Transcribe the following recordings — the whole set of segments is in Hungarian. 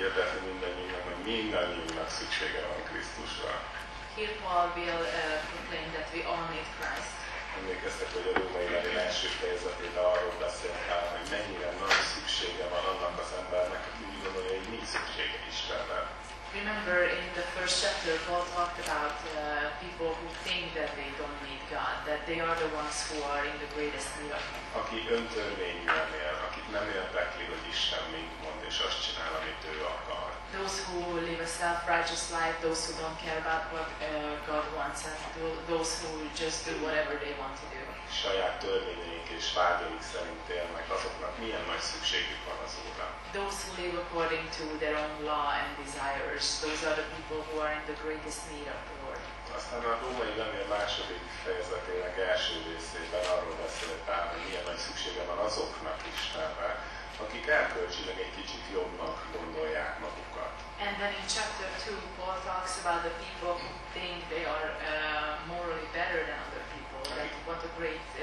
hirdetni mindannyiunknak, hogy mindannyiunknak szüksége van Krisztusra. Here Paul will proclaim that we all need Christ. Emlékeztek, hogy a római levél első fejezetében arról beszélt el, hogy mennyire nagy szüksége van annak az embernek, aki úgy gondolja, hogy nincs szüksége Istenre. Remember in the first chapter, Paul talked about people who think that they don't need God, that they are the ones who are in the greatest need of Him. Aki öntörvényűen él, akit nem érdekli, hogy Isten mit mond, és azt csinál, amit ő akar. Those who live a self-righteous life, those who don't care about what God wants, and those who just do whatever they want to do. Saját törvényeik és vágyaik szerint élnek, azoknak milyen nagy szükségük van az Úrra. Those who live according to their own law and desires, those are the people who are in the greatest need of the Lord. Aztán a római levél második fejezetének első részében arról beszélt el, hogy milyen nagy szüksége van azoknak Istenre, akik erkölcsileg egy kicsit jobbnak gondolják magukat. And then in chapter 2, Paul talks about the people who think they are morally better than other people, that what a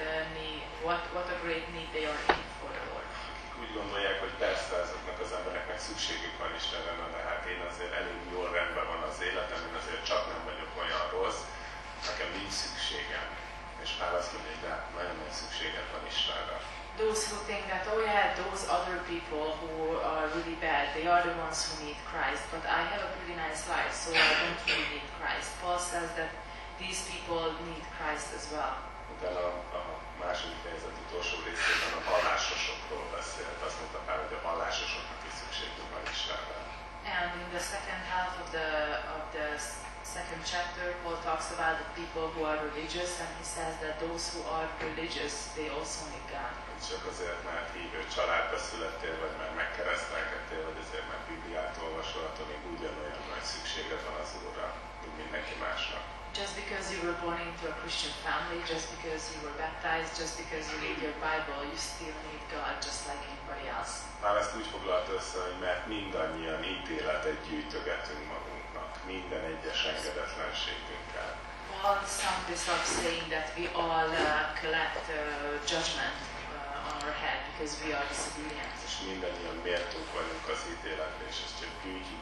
great need they are in for the Lord. Akik úgy gondolják, hogy persze ezeknek az embereknek szükségük van Istenre, de hát én azért elég jól rendben van az életem, én azért csak nem vagyok olyan rossz, nekem nincs szükségem. És Pál azt mondja, hogy de nagyon nagy szükséged van Istenre. Those who think that, oh yeah, those other people who are really bad, they are the ones who need Christ, but I have a pretty nice life, so I don't really need Christ. Paul says that these people need Christ as well. Utána a második fejezet utolsó részében a vallásosokról beszélt. Azt mondta Pál, hogy a vallásosoknak is szükségük van Istenre. And in the second half of the second chapter, Paul talks about the people who are religious, and he says that those who are religious, they also need God. Csak azért, mert hívő családba születtél, vagy mert megkeresztelkedtél, vagy azért, mert Bibliát olvasol, attól még ugyanolyan nagy szükséged van az Úrra, mint mindenki másnak. Just because you were born into a Christian family, just because you were baptized, just because you read your Bible, you still need God just like anybody else. Már ezt úgy foglalta össze, hogy mert mindannyian ítéletet gyűjtögetünk magunknak, minden egyes engedetlenségünkkel. Paul summed this up saying that we all collect judgment on our head because we are disobedient. És mindannyian méltók vagyunk az ítéletre, és ezt csak gyűjtjük,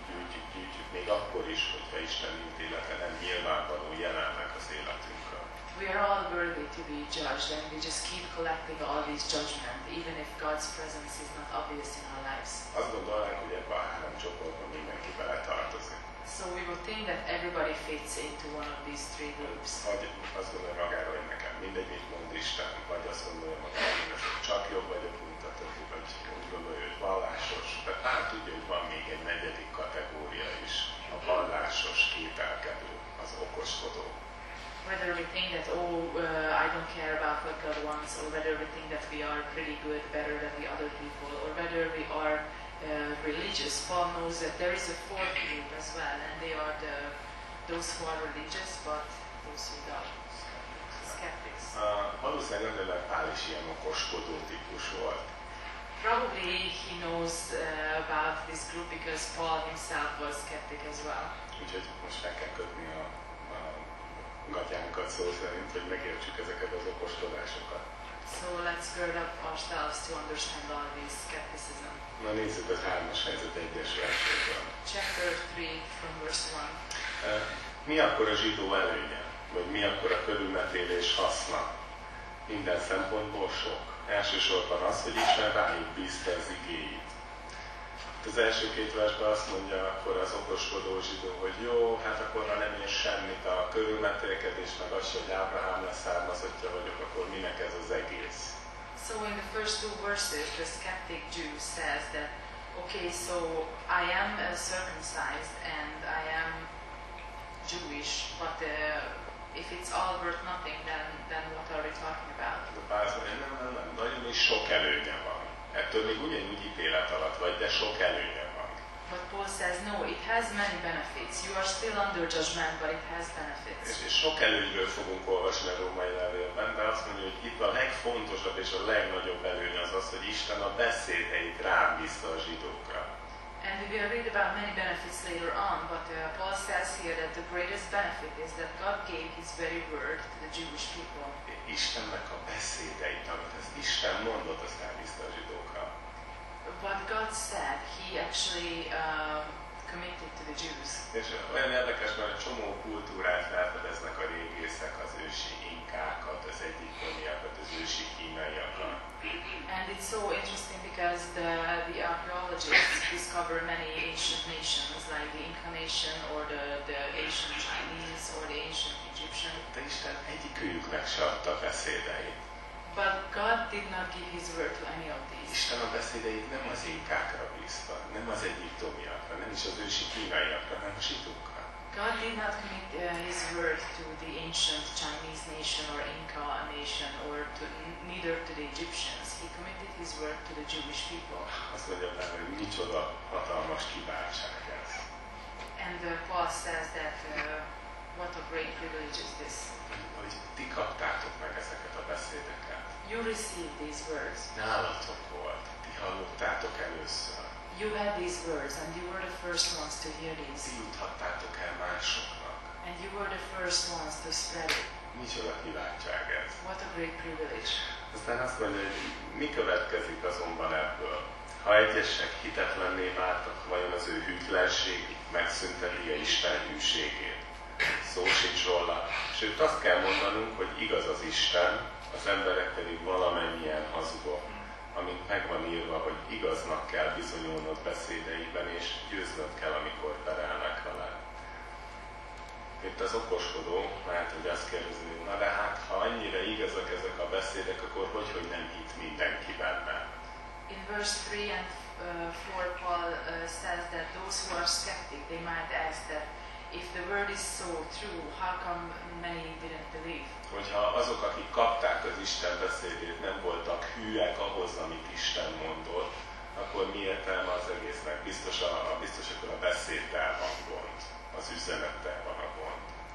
még akkor is, hogyha Isten ítélete nem nyilvánvaló jelenleg az életünkről. We are all worthy to be judged, and we just keep collecting all these judgment, even if God's presence is not obvious in our lives. Azt gondolnánk, hogy ebben a három csoportban mindenki beletartozik. So we would think that everybody fits into one of these three groups. Vagy azt gondolja magáról, hogy nekem mindegy, mit mond Isten, vagy azt gondolja magáról, hogy csak jobb vagyok, mint a többi, vagy úgy gondolja, hogy vallásos. De Pál tudja, hogy van még egy negyedik kategória is, a vallásos kételkedő, az okoskodó. Whether we think that, I don't care about what God wants, or whether we think that we are pretty good, better than the other people, or whether we are religious. Paul knows that there is a fourth group as well, and they are those who are religious, but those who don't. Skeptics. Valószínűleg önöleg Pál is ilyen okoskodó típus volt. Probably he knows about this group because Paul himself was skeptic as well. Úgyhogy most meg kell kötni a gatyánkat szó szerint, hogy megértsük ezeket az okoskodásokat. So let's gird up ourselves to understand all this skepticism. Na nézzük az 3-as fejezet 1-es verséből. Chapter 3 from verse 1. Mi akkor a zsidó előnye? Vagy mi akkor a körülmetélés haszna? Minden szempontból sok. Elsősorban az, hogy Isten rájuk bízta az igéit. Az első 2 versben azt mondja akkor az okoskodó zsidó, hogy jó, hát akkor ha nem ér semmit a körülmetélkedés, meg az, hogy Ábrahám leszármazottja vagyok, akkor minek ez az egész? So in the first 2 verses, the skeptic Jew says that, okay, so I am circumcised and I am Jewish, but if it's all worth nothing, then what are we talking about? De Pál azt mondja, nem, nagyon is sok előnye van. Ettől még ugyanúgy ítélet alatt vagy, de sok előnye van. But Paul says, no, it has many benefits. You are still under judgment, but it has benefits. És sok előnyről fogunk olvasni a római levélben, de azt mondja, hogy itt a legfontosabb és a legnagyobb előny az, hogy Isten a beszédeit rám bízta a zsidókra. And we will read about many benefits later on, but Paul says here that the greatest benefit is that God gave His very word to the Jewish people. Istennek a beszédeit, amit az Isten mondott, azt elbízta a zsidókra. what God said, He actually committed to the Jews. És olyan érdekes, mert egy csomó kultúrát felfedeznek a régészek, az ősi inkákat, az egyiptomiakat, az ősi kínaiakat. And it's so interesting because the archaeologists discover many ancient nations like the Inca nation or the ancient Chinese or the ancient Egyptian. De Isten egyikőjüknek se adta beszédeit. But God did not give His word to any of these. Isten a beszédeit nem az inkákra bízta, nem az egyiptomiakra, nem is az ősi kínaiakra, hanem a zsidókra. God did not commit His word to the ancient Chinese nation or Inca nation or neither to the Egyptians. He committed His word to the Jewish people. Azt mondja benne, hogy micsoda hatalmas kiváltság ez. And Paul says that what a great privilege is this. Hogy ti kaptátok meg ezeket a beszédeket. You received these words. Nálatok volt, ti hallottátok először. You had these words and you were the first ones to hear these. Ti juthattátok el másoknak. And you were the first ones to spread it. Micsoda kiváltság ez. What a great privilege. Aztán azt mondja, hogy mi következik azonban ebből. Ha egyesek hitetlenné váltak, vajon az ő hűtlenségük megszünteti-e Isten hűségét? Szó sincs róla. Sőt, azt kell mondanunk, hogy igaz az Isten, az emberek pedig valamennyien hazugok, amint meg van írva, hogy igaznak kell bizonyulnod beszédeiben, és győznöd kell, amikor perelnek vele. Itt az okoskodó lehet, hogy azt kérdezi, na de hát, ha annyira igazak ezek a beszédek, akkor hogy nem hitt mindenki benne? In verse 3 and 4, Paul says that those who are skeptic, they might ask that if the word is so true, how come many didn't believe? Hogyha azok, akik kapták az Isten beszédét, nem voltak hűek ahhoz, amit Isten mondott, akkor mi értelme az egésznek? Biztos akkor a beszéddel van gond, az üzenettel van a gond.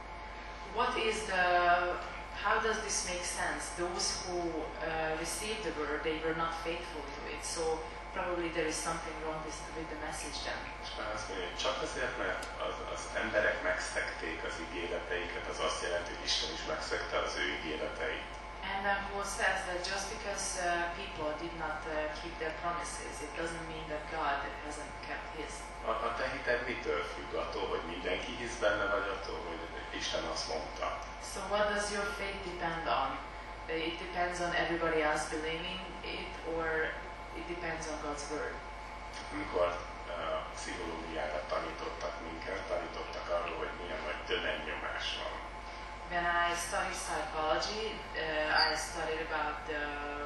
How does this make sense? Those who received the word, they were not faithful to it, so probably there is something wrong with the message then. És már azt mondja, hogy csak azért, mert az emberek megszegték az ígéreteiket, az azt jelenti, hogy Isten is megszegte az ő ígéreteit. And Paul says that just because people did not keep their promises, it doesn't mean that God hasn't kept His. A te hited mitől függ? Attól, hogy mindenki hisz benne, vagy attól, hogy Isten azt mondta? So what does your faith depend on? It depends on everybody else believing it, or it depends on God's word. Amikor pszichológiára tanítottak minket, tanítottak arról, hogy milyen nagy tömegnyomás van. When I studied psychology, I studied about the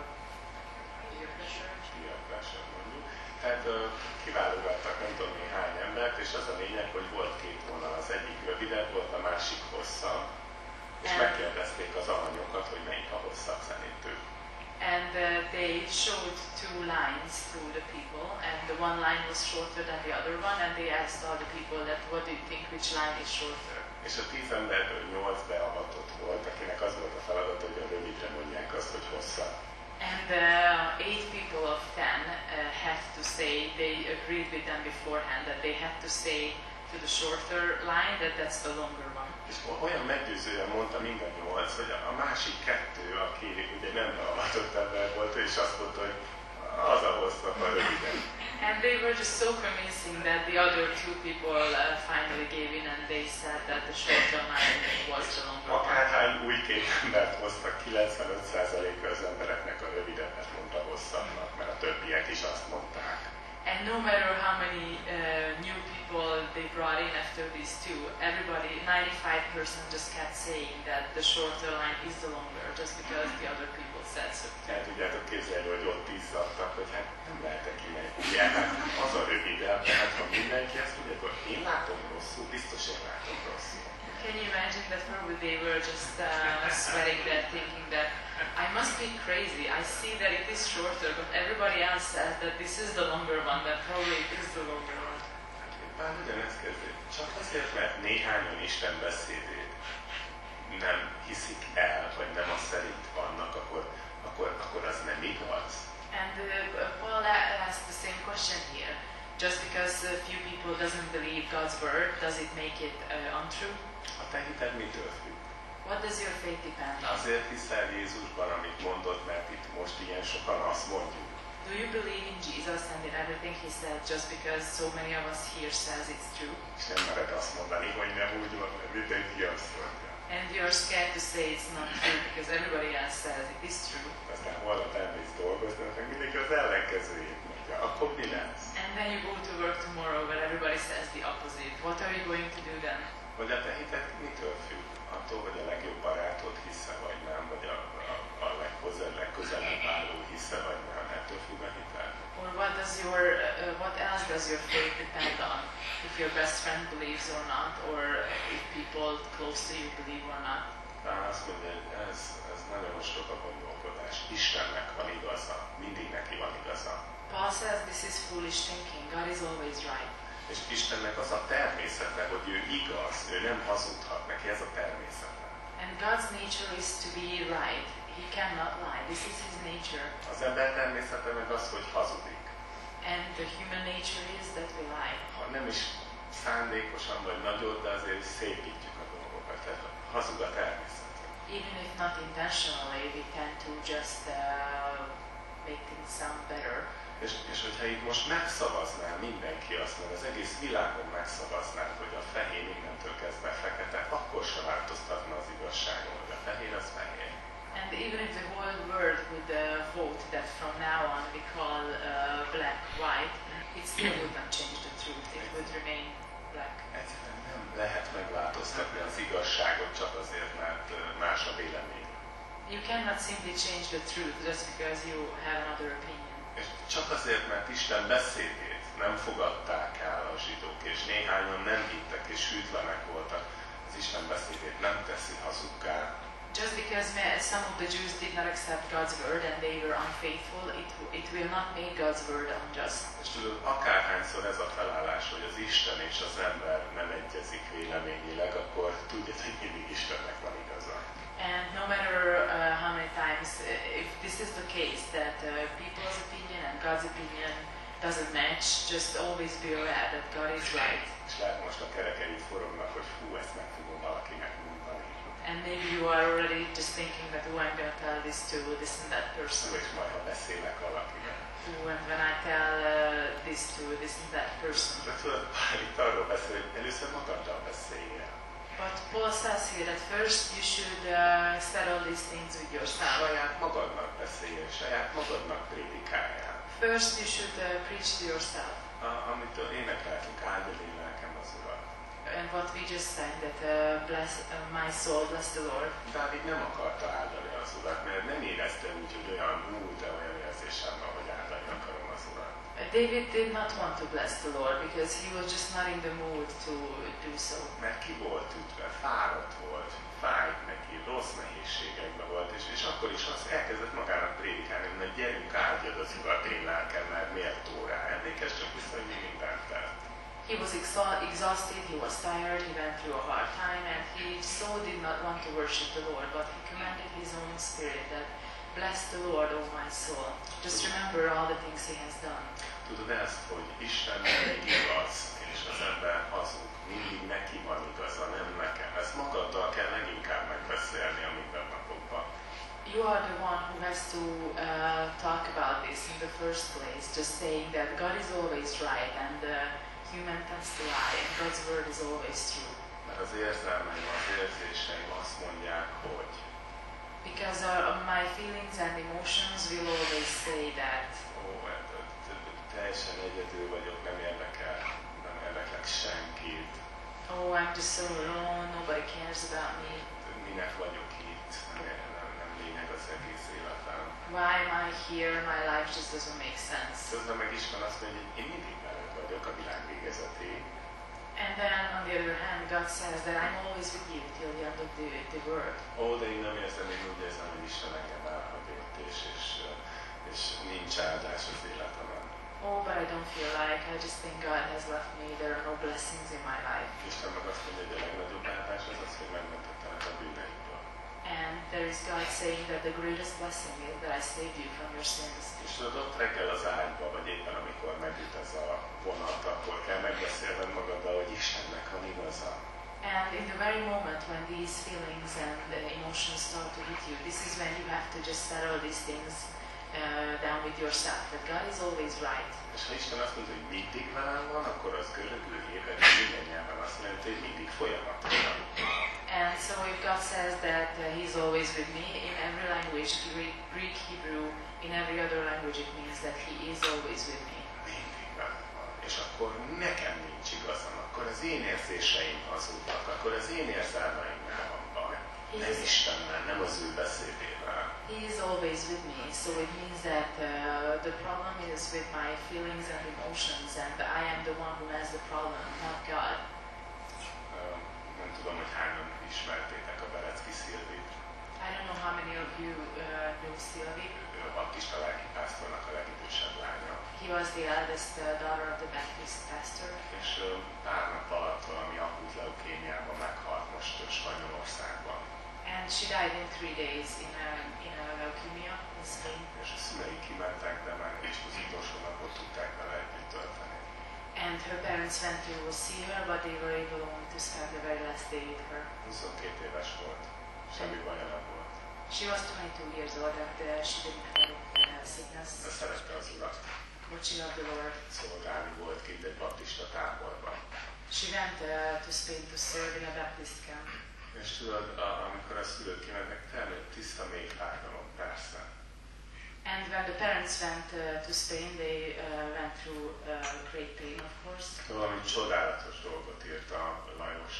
peer pressure. Peer pressure, mondjuk. Tehát kiválogattak nem tudom néhány embert, és az a lényeg, hogy volt két vonal, az egyik rövidebb volt, a másik hosszabb, és megkérdezték az alanyokat, hogy melyik a hosszabb szerintük. And they showed two lines to the people, and the one line was shorter than the other one, and they asked all the people that what do you think which line is shorter. És a 10 emberből 8 beavatott volt, akinek az volt a feladat, hogy a rövidre mondják azt, hogy hosszabb. And 8 people of 10 had to say, they agreed with them beforehand that they had to say to the shorter line that that's the longer one. És olyan meggyőzően mondta mind a 8, hogy a másik kettő, aki ugye nem beavatott ember volt, és azt mondta, hogy az a hosszabb, a röviden. And they were just so convincing that the other two people finally gave in and they said that the shorter line was the longer one. Akárhány új két embert hoztak, 95%-a az embereknek a rövidebbet mondta hosszabbnak, mert a többiek is azt mondták. And no matter how many new people they brought in after these two, everybody, 95% just kept saying that the shorter line is the longer, just because the other people said so. El tudjátok képzelni, hogy ott izzadtak, hogy hát nem lehetek ilyen, hát az a rövidebb, tehát ha mindenki ezt tudja, akkor én látom rosszul, biztos én látom rosszul. Can you imagine that probably they were just sweating there thinking that I must be crazy, I see that it is shorter, but everybody else says that this is the longer one, that probably it is the longer one. Pál ugyanezt kezdi. Csak azért, mert néhányan Isten beszédét nem hiszik el, vagy nem az szerint vannak, akkor az nem igaz. And Paul asked the same question here. Just because a few people doesn't believe God's word, does it make it untrue? A te hited mitől függ? What does your faith depend on? Azért hiszel Jézusban, amit mondott, mert itt most ilyen sokan azt mondjuk. Do Do you believe in Jesus and in everything he said just because so many of us here says it's true? És nem mered azt mondani, hogy nem úgy van, mert mindenki azt mondja. And you're scared to say it's not true because everybody else says it is true. Aztán holnap elmész dolgozni, meg mindenki az ellenkezőjét mondja. Akkor mi lesz? And then you go to work tomorrow where everybody says the opposite. What are you going to do then? Vagy a te hited mitől függ? Attól, hogy a legjobb barátod hisze, vagy nem? Vagy a legközelebb álló hisze, vagy nem? Ettől függ a hited? Or what else does your faith depend on? If your best friend believes or not, or if people close to you believe or not? Azt mondja, hogy ez nagyon ostoba gondolkodás. Istennek van igaza. Mindig neki van igaza. Paul says this is foolish thinking. God is always right. És Istennek az a természete, hogy ő igaz, ő nem hazudhat, neki ez a természete. And God's nature is to be right. He cannot lie. This is his nature. Az ember természete meg az, hogy hazudik. And the human nature is that we lie. Ha nem is szándékosan vagy nagyot, de azért szépítjük a dolgokat. Tehát hazug a természet. Even if not intentionally, we tend to just make things sound better. És hogyha itt most megszavaznál mindenki azt, mert az egész világon megszavaznánk, hogy a fehér innentől kezdve fekete, akkor se változtatna az igazságon, hogy a fehér az fehér. And even if the whole world would vote that from now on we call black white, it still would not change the truth. It would remain black. Egyszerűen nem lehet megváltoztatni az igazságot csak azért, mert más a vélemény. You cannot simply change the truth just because you have another opinion. És csak azért, mert Isten beszédét nem fogadták el a zsidók, és néhányan nem hittek és hűtlenek voltak, az Isten beszédét nem teszi hazuggá. Just because some of the Jews did not accept God's word and they were unfaithful, it will not make God's word unjust. És tudod, akárhányszor ez a felállás, hogy az Isten és az ember nem egyezik véleményileg, akkor tudja, hogy mindig Istennek van igaza. And no matter how many times, if this is the case, that people's opinion and God's opinion doesn't match, just always be aware that God is right. És lehet most a kerekeid forognak, hogy fú, ezt meg fogom valakinek mondani. And maybe you are already just thinking that, oh, I'm going to tell this to this and that person. És majd ha beszélek valakinek. Oh, and when I tell this to this and that person. De tudod, itt arról beszél, hogy először magaddal beszéljél. But Paul says here that first you should settle these things with yourself. Saját magadnak beszéljél, saját magadnak prédikáljál. First you should preach to yourself. Amitől énekeltünk, áldja én lelkem az Urat. And what we just sang, that bless my soul, bless the Lord. Dávid nem akarta áldani az Urat, mert nem érezte úgy, hogy olyan de olyan érzésem van, hogy áldani akarom az Urat. David did not want to bless the Lord because he was just not in the mood to do so. Mert ki volt ütve, fáradt volt, fájt neki, rossz nehézségekben volt, és akkor is azt elkezdett magának prédikálni, hogy gyerünk, áldjad az Urat én lelkem, mert méltó rá. Emlékezz csak vissza, hogy mi mindent tett. He was exhausted, he was tired, he went through a hard time, and he so did not want to worship the Lord, but he commanded his own spirit that, bless the Lord, O my soul. Just remember all the things he has done. Tudod ezt, hogy Isten mindig igaz, és az ember hazug. Mindig neki van igaza, nem nekem. Ezt magaddal kell leginkább megbeszélni a mindennapokban. You are the one who has to talk about this in the first place, just saying that God is always right and human tends to lie and God's word is always true. Mert az érzelmeim, az érzéseim azt mondják, hogy because my feelings and emotions will always say that. Teljesen egyedül vagyok, nem érdeklek senkit. Oh, I'm just so alone, nobody cares about me. Minek vagyok itt, nem lényeg az egész életem. Why am I here? My life just doesn't make sense. Közben meg Isten azt mondja, hogy én mindig veled vagyok a világ végezetéig. And then on the other hand, God says that I'm always with you till the end of the world. Ó, de én nem érzem, én úgy érzem, hogy Isten engem elhagyott, és nincs áldás az életemben. Oh, but I don't feel like, I just think God has left me, there are no blessings in my life. Isten meg azt mondja, hogy a legnagyobb áldás az az, hogy megmentettelek a bűneidből. And there is God saying that the greatest blessing is that I saved you from your sins. És tudod, ott reggel az ágyba, vagy éppen amikor megüt ez a vonat, akkor kell megbeszélned magaddal, hogy Istennek van igaza. And in the very moment when these feelings and emotions start to hit you, this is when you have to just settle these things down with yourself, that God is always right. És ha Isten azt mondja, hogy mindig velem van, akkor az görögül, héberül, minden nyelven azt jelenti, hogy mindig folyamatosan. And so if God says that He's always with me in every language, Greek, Hebrew, in every other language, it means that He is always with me. Mindig velem van. És akkor nekem nincs igazam, akkor az én érzéseim hazudnak, akkor az én érzelmeimmel van baj. Nem Istennel, nem az ő beszédével. He is always with me, so it means that the problem is with my feelings and emotions, and I am the one who has the problem, not God. Nem tudom, hogy hányan ismertétek a Berecki Szilvit. I don't know how many of you know Sylvie. Ő a baptista lelkipásztornak a legidősebb lánya. He was the eldest daughter of the Baptist pastor. És pár nap alatt valami akut leukémiában meghalt most Spanyolországban. And she died in 3 days in a leukemia in Spain. És a szülei kimentek, de már és az utolsó napot tudták vele együtt tölteni. And her parents went to see her, but they were able only to spend the very last day with her. 22 éves volt, semmi baja nem volt. She was 22 years old and she didn't have any sickness. De szerette az Urat. But she loved the Lord. Szolgálni volt kint egy baptista táborban. She went to Spain to serve in a Baptist camp. És tudod, amikor a szülők kimennek, természetesen tiszta mély fájdalom, persze. And when the parents went to Spain, they went through great pain, of course. Valami csodálatos dolgot írt a Lajos,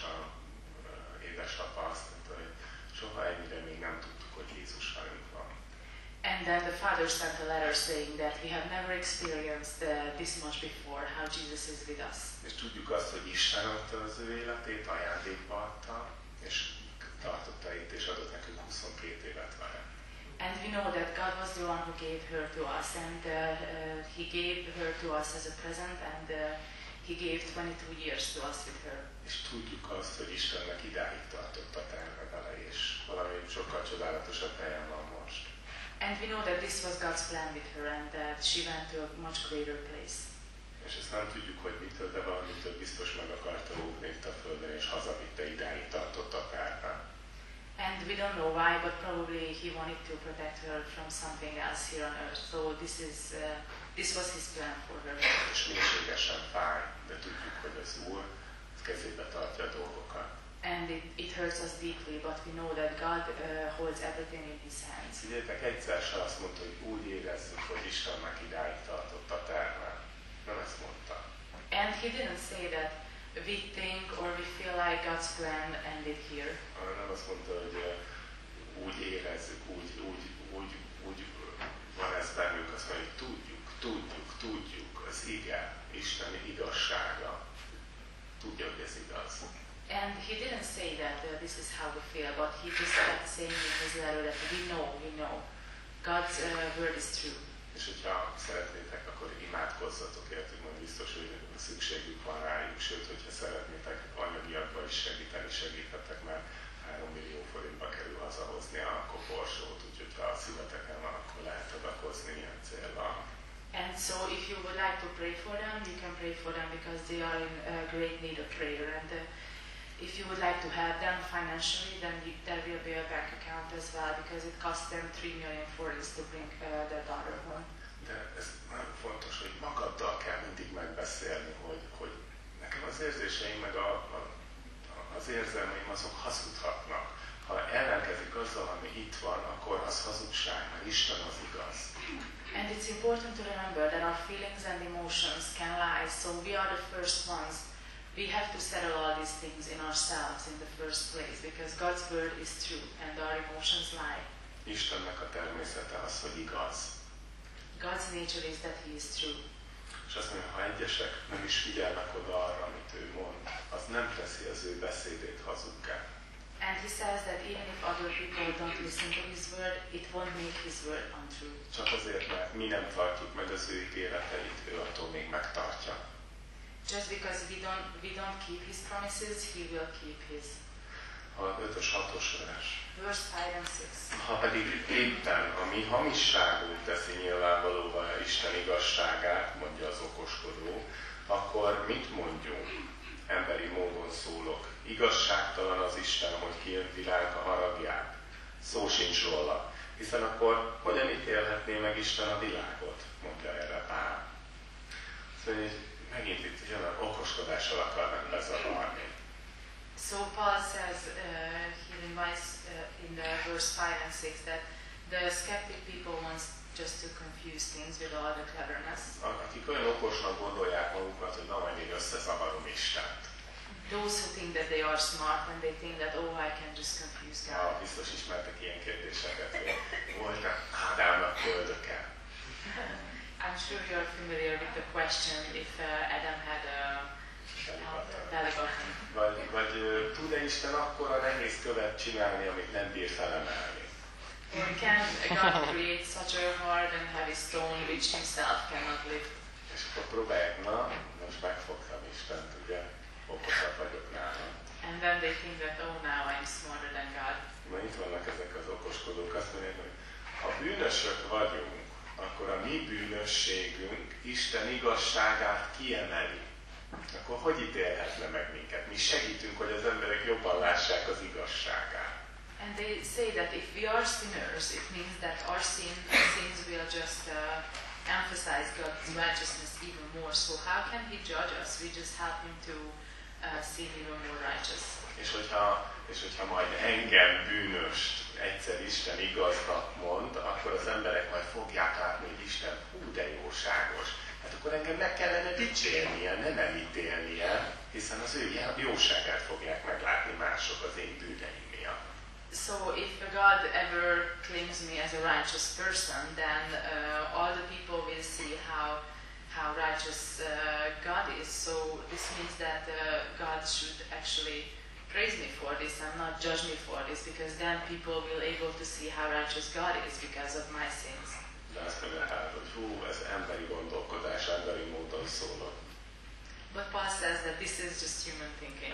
édesapa, azt mondta, hogy soha ennyire még nem tudtuk, hogy Jézus velünk van. And then the father sent a letter saying that we have never experienced this much before, how Jesus is with us. És tudjuk azt, hogy Isten adta az ő életét, ajándékba adta, és tartotta itt, és adott nekünk 22 évet vele. And we know that God was the one who gave her to us, and He gave her to us as a present, and He gave 22 years to us with her. És tudjuk azt, hogy Istennek idáig tartott a terve vele, és valami sokkal csodálatosabb helyen van most. And we know that this was God's plan with her, and that she went to a much greater place. És ezt nem tudjuk, hogy mitől, de valamitől biztos meg akarta rúgni itt a földön, és hazavitte, idáig tartott a terve. And we don't know why, but probably He wanted to protect her from something else here on earth. So this was His plan for her. És mélységesen fáj, de tudjuk, hogy az Úr kezébe tartja a dolgokat. And it hurts us deeply, but we know that God holds everything in His hands. Figyeljetek, egyszer se azt mondta, hogy úgy érezzük, hogy Istennek idáig tartott a terve. Nem ezt mondta. And He didn't say that we think or we feel like God's plan ended here. Nem azt mondta, hogy úgy érezzük, úgy van ez bennünk, azt mondja, hogy tudjuk, az ige, Isten igazsága. Tudja, hogy ez igaz. And He didn't say that this is how we feel, but He just kept saying in His letter that we know. God's word is true. És hogyha szeretnétek, akkor imádkozzatok értük, majd biztos, hogy szükségük van rájuk, sőt, hogyha szeretnétek anyagiakban is segíteni, segíthetek, mert 3 millió forintba kerül hazahozni a koporsót, úgyhogy ha a szíveteken van, akkor lehet adakozni ilyen célra. And so if you would like to pray for them, you can pray for them because they are in great need of prayer. And if you would like to help them financially, then there will be a bank account as well, because it costs them 3 million forints to bring their daughter home. De ez nagyon fontos, hogy magaddal kell mindig megbeszélni, hogy nekem az érzéseim, meg az érzelmeim azok hazudhatnak. Ha ellenkezik azzal, ami itt van, akkor az hazugság, mert Isten az igaz. And it's important to remember that our feelings and emotions can lie, so we are the first ones. We have to settle all these things in ourselves in the first place, because God's word is true and our emotions lie. Istennek a természete az, hogy igaz. God's nature is that He is true. És azt mondja, ha egyesek nem is figyelnek oda arra, amit ő mond, az nem teszi az ő beszédét hazuggá. And He says that even if other people don't listen to His word, it won't make His word untrue. Csak azért, mert mi nem tartjuk meg az ő ígéreteit, ő attól még megtartja. Just because we don't keep His promises, He will keep His. A 5-ös, 6-os vers. Verse 5 and 6. Ha pedig éppen a mi hamisságunk teszi nyilvánvalóvá Isten igazságát, mondja az okoskodó, akkor mit mondjunk? Emberi módon szólok. Igazságtalan az Isten, hogy kijönti ránk a haragját. Szó sincs róla, Hiszen akkor hogyan ítélhetné meg Isten a világot, mondja erre Pál. Szóval megint itt jön okoskodással akarnak bezavarni. So Paul says, he invites in the verse 5 and 6 that the skeptic people wants just to confuse things with all the cleverness. Akik olyan okosnak gondolják magukat, hogy na majd én összezavarom Istent. Those who think that they are smart and they think that, oh, I can just confuse God. Biztos ismertek ilyen kérdéseket, hogy voltak Ádámnak földöke. I'm sure you're familiar with the question if Adam had a belly button. Vagy tud-e Isten akkora nehéz követ csinálni, amit nem bír felemelni? Or can God create such a hard and heavy stone which himself cannot lift? És akkor próbálják, na, most megfogtam Istent, ugye, okosabb vagyok nálam. And then they think that, oh, now I'm smarter than God. Na itt vannak ezek az okoskodók, azt mondják, hogy ha bűnösök vagyunk, akkor a mi bűnösségünk Isten igazságát kiemeli. Akkor hogy ítélhetne meg minket? Mi segítünk, hogy az emberek jobban lássák az igazságát. And they say that if we are sinners, it means that our sins will just emphasize God's righteousness even more. So how can He judge us? We just help Him to seem even more righteous. És hogyha majd engem bűnöst egyszer Isten igaznak mond, akkor az emberek majd fogják látni, hogy Isten hú de jóságos. Hát akkor engem meg kellene dicsérnie, nem elítélnie, hiszen az ő jóságát fogják meglátni mások az én bűneim miatt. So if God ever claims me as a righteous person, then all the people will see how righteous God is. So this means that God should actually praise me for this and not judge me for this, because then people will able to see how righteous God is because of my sins. De azt mondja hát, hogy hú, ez emberi gondolkodás, emberi módon szólok. But Paul says that this is just human thinking.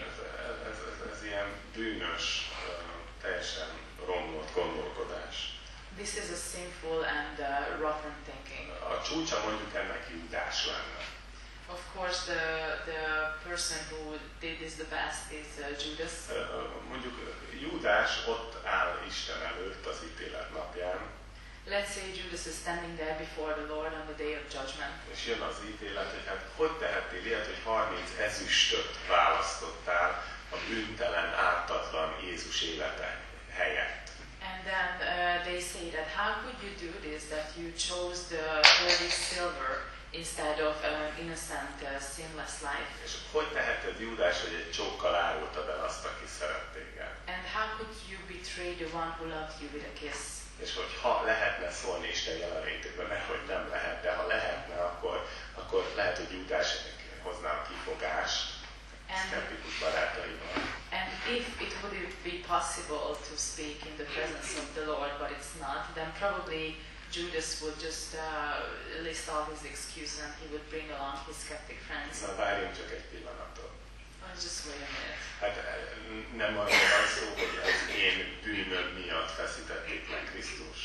Ez ilyen bűnös, teljesen romlott gondolkodás. This is a sinful and rotten thinking. A csúcsa mondjuk ennek Júdás lenne. Of course, the person who did this the best is Judas. Mondjuk Júdás ott áll Isten előtt az ítélet napján. Let's say Judas is standing there before the Lord on the day of judgment. És jön az ítélet, hogy hát hogy tehettél ilyet, hogy 30 ezüstöt választottál a bűntelen, ártatlan Jézus élete helyett. And then they say that how could you do this, that you chose the holy silver instead of an innocent, sinless life? És hogy teheted Júdás, hogy egy csókkal árultad el azt, aki szeret téged? And how could you betray the one who loved you with a kiss? És hogy ha lehetne szólni Isten jelenlétében, mert hogy nem lehet, de ha lehetne, akkor lehet, hogy Júdás hozná a kifogást szkeptikus barátaival. And if it would be possible to speak in the presence of the Lord, but it's not, then probably Judas would just list all his excuses and he would bring along his skeptic friends. Na várjunk csak egy pillanatot. Just wait a minute. Hát nem arról van szó, hogy az én bűnöm miatt feszítették meg Krisztus.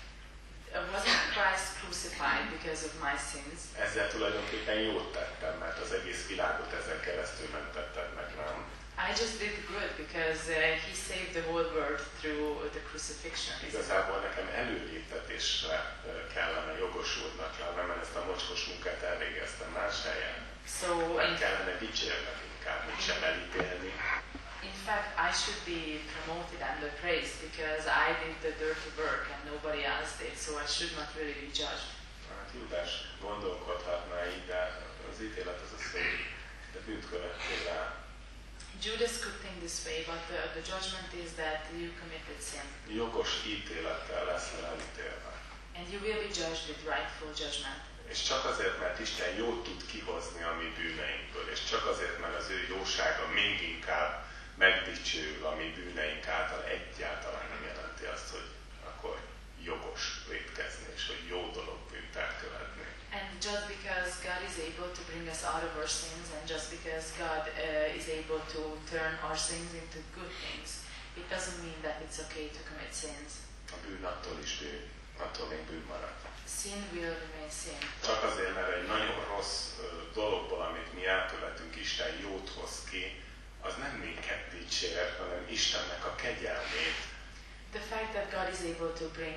Wasn't Christ crucified because of my sins? Ezzel tulajdonképpen jót tettem, mert az egész világot ezen keresztül mentetted meg, nem? I just did good because he saved the whole world through the crucifixion. Igazából nekem előléptetésre kellene jogosultnak lennem, mert ezt a mocskos munkát elvégeztem más helyen. Meg kellene dicsérnem inkább, mint sem elítélni. In fact, I should be promoted and praised because I did the dirty work and nobody else did, so I should not really be judged. Hát Júdás gondolkodhatná így, de az ítélet az az, hogy te bűnt követtél rá. Judas could think this way, but the judgment is that you committed sin. Jogos ítélettel leszel elítélve. And you will be judged with rightful judgment. És csak azért, mert Isten jót tud kihozni a mi bűneinkből, és csak azért, mert az ő jósága még inkább megdicsőül a mi bűneink által, egyáltalán nem jelenti azt, hogy akkor jogos vétkezni, és hogy jó dolog bűnt elkövetni. And just because God is able to bring us out of our sins, and just because God is able to turn our sins into good things, it doesn't mean that it's okay to commit sins. A bűn attól is bűn, attól még bűn marad. Sin will remain sin. Csak azért, mert egy nagyon rossz dologból, amit mi elkövetünk, Isten jót hoz ki, az nem minket dicsér, hanem Istennek a kegyelmét. The fact that God is able to bring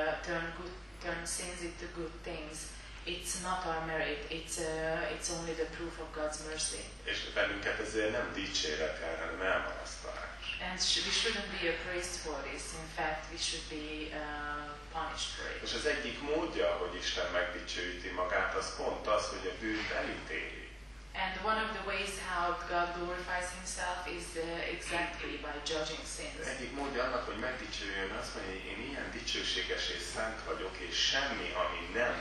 turn sins into good things, it's not our merit. It's only the proof of God's mercy. És bennünket ezért nem dicséret jár, hanem elmarasztalás. And we shouldn't be appraised for this. In fact, we should be punished for it. És az egyik módja, hogy Isten megdicsőíti magát, az pont az, hogy a bűnt elítéli. And one of the ways how God glorifies Himself is exactly by judging sins. Az egyik módja annak, hogy megdicsőjön, azt mondja, hogy én ilyen dicsőséges és szent vagyok, és semmi, ami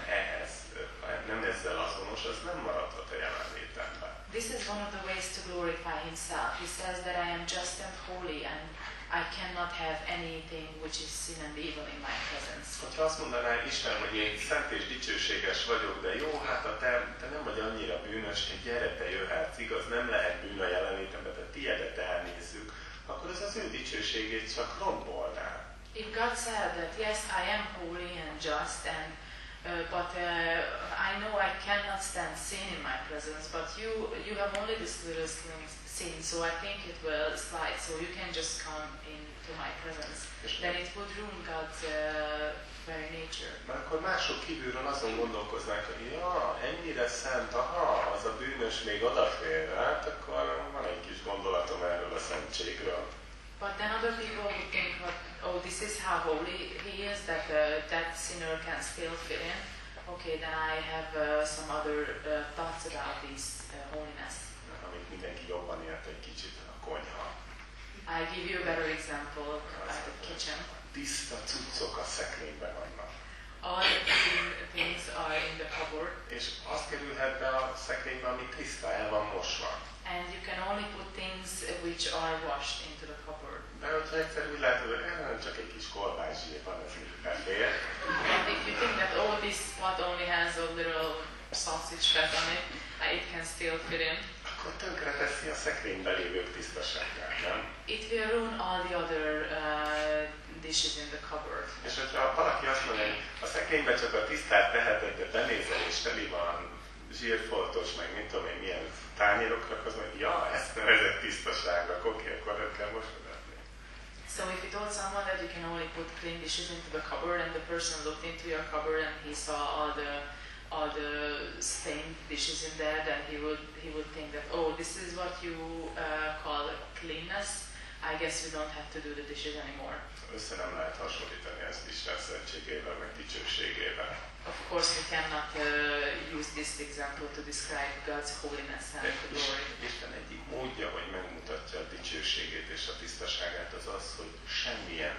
nem ezzel azonos, az nem maradhat a jelenlétemben. This is one of the ways to glorify Himself. He says that I am just and holy, and I cannot have anything which is sin and evil in my presence. Ha azt mondaná Isten, hogy én szent és dicsőséges vagyok, de jó, hát te nem vagy annyira bűnös, hogy gyere, te jöhetsz, igaz, nem lehet bűn a jelenlétemben, de tiedet elnézzük, akkor az ő dicsőségét csak rombolná. If God said that yes, I am holy and just, and but I know I cannot stand sin in my presence, but you have only this little sin, so I think it will slide, so you can just come into my presence. Then it would ruin God's very nature. Mert akkor mások kívülről azon gondolkoznák, hogy ja, ennyire szent, aha, az a bűnös még odafér, hát akkor van egy kis gondolatom erről a szentségről. But then other people would think, oh, this is how holy he is, that that sinner can still fit in. Okay, then I have some other thoughts about this holiness. Amit mindenki jobban ért egy kicsit, a konyha. I give you a better example about the kitchen. Tiszta cuccok a szekrényben vannak. All the clean things are in the cupboard. És azt kerülhet be a szekrénybe, ami tiszta, el van mosva. And you can only put things which are washed into the cupboard. De hogyha egyszer úgy látod, hogy csak egy kis kolbászsír van, ez így befér. And if you think that oh, this pot only has a little sausage fat on it, it can still fit in. Akkor tönkre teszi a szekrényben lévők tisztaságát, nem? It will ruin all the other dishes in the cupboard. És hogyha valaki azt mondja, hogy a szekrényben csak a tisztát teheted, de benézel és teli van zsírfoltos, meg mit tudom én milyen tányérokra, az mondja, ja, ezt nevezett tisztaságnak, oké, akkor nem kell mosogatni. So if you told someone that you can only put clean dishes into the cupboard, and the person looked into your cupboard and he saw all the stained dishes in there, then he would think that oh, this is what you call cleanness. I guess we don't have to do the dishes anymore. Össze nem lehet hasonlítani ezt Isten szentségével, meg dicsőségével. Of course, we cannot use this example to describe God's holiness and glory. Isten egyik módja, hogy megmutatja a dicsőségét és a tisztaságát, az az, hogy semmilyen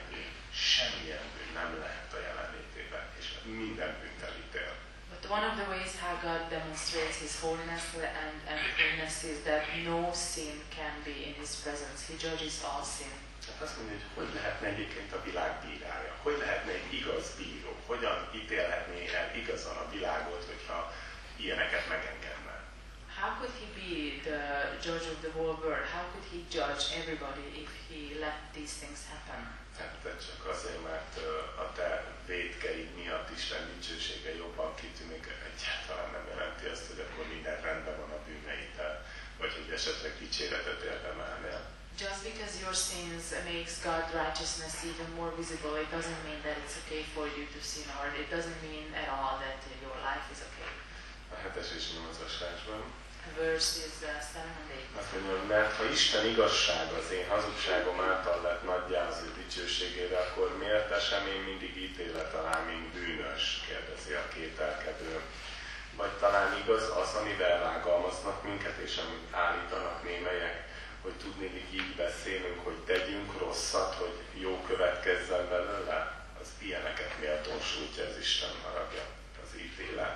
bűn nem lehet a jelenlétében, és minden bűnt elítél. But one of the ways how God demonstrates His holiness and cleanness is that no sin can be in His presence. He judges all sin. Hát azt mondja, hogy lehetne egyébként a világ bírája? Hogy lehetne egy igaz bíró? Hogyan ítélhetné el igazan a világot, hogyha ilyeneket megengedne? How could He be the judge of the whole world? How could He judge everybody if He let these things happen? Hát csak azért, mert a te vétkeid miatt Isten dicsősége jobban kitűnik, egyáltalán nem jelenti azt, hogy akkor minden rendben van a bűneiddel, vagy hogy esetleg dicséretet érdemelnél. Just because your sins makes God's righteousness even more visible, it doesn't mean that it's okay for you to sin, or it doesn't mean at all that your life is okay. A 7-es és 8-as versben. Verses 7 and 8. Azt mondja, mert ha Isten igazság az én hazugságom által lett nagyjá az ő dicsőségére, akkor miért esem én mindig ítélet alá, mint bűnös? Kérdezi a kételkedő. Vagy talán igaz az, amivel rágalmaznak minket, és amit állítanak némelyek, hogy tudnélik így beszélünk, hogy tegyünk rosszat, hogy jó következzen belőle? Az ilyeneket méltósítja az Isten haragja, az ítélet.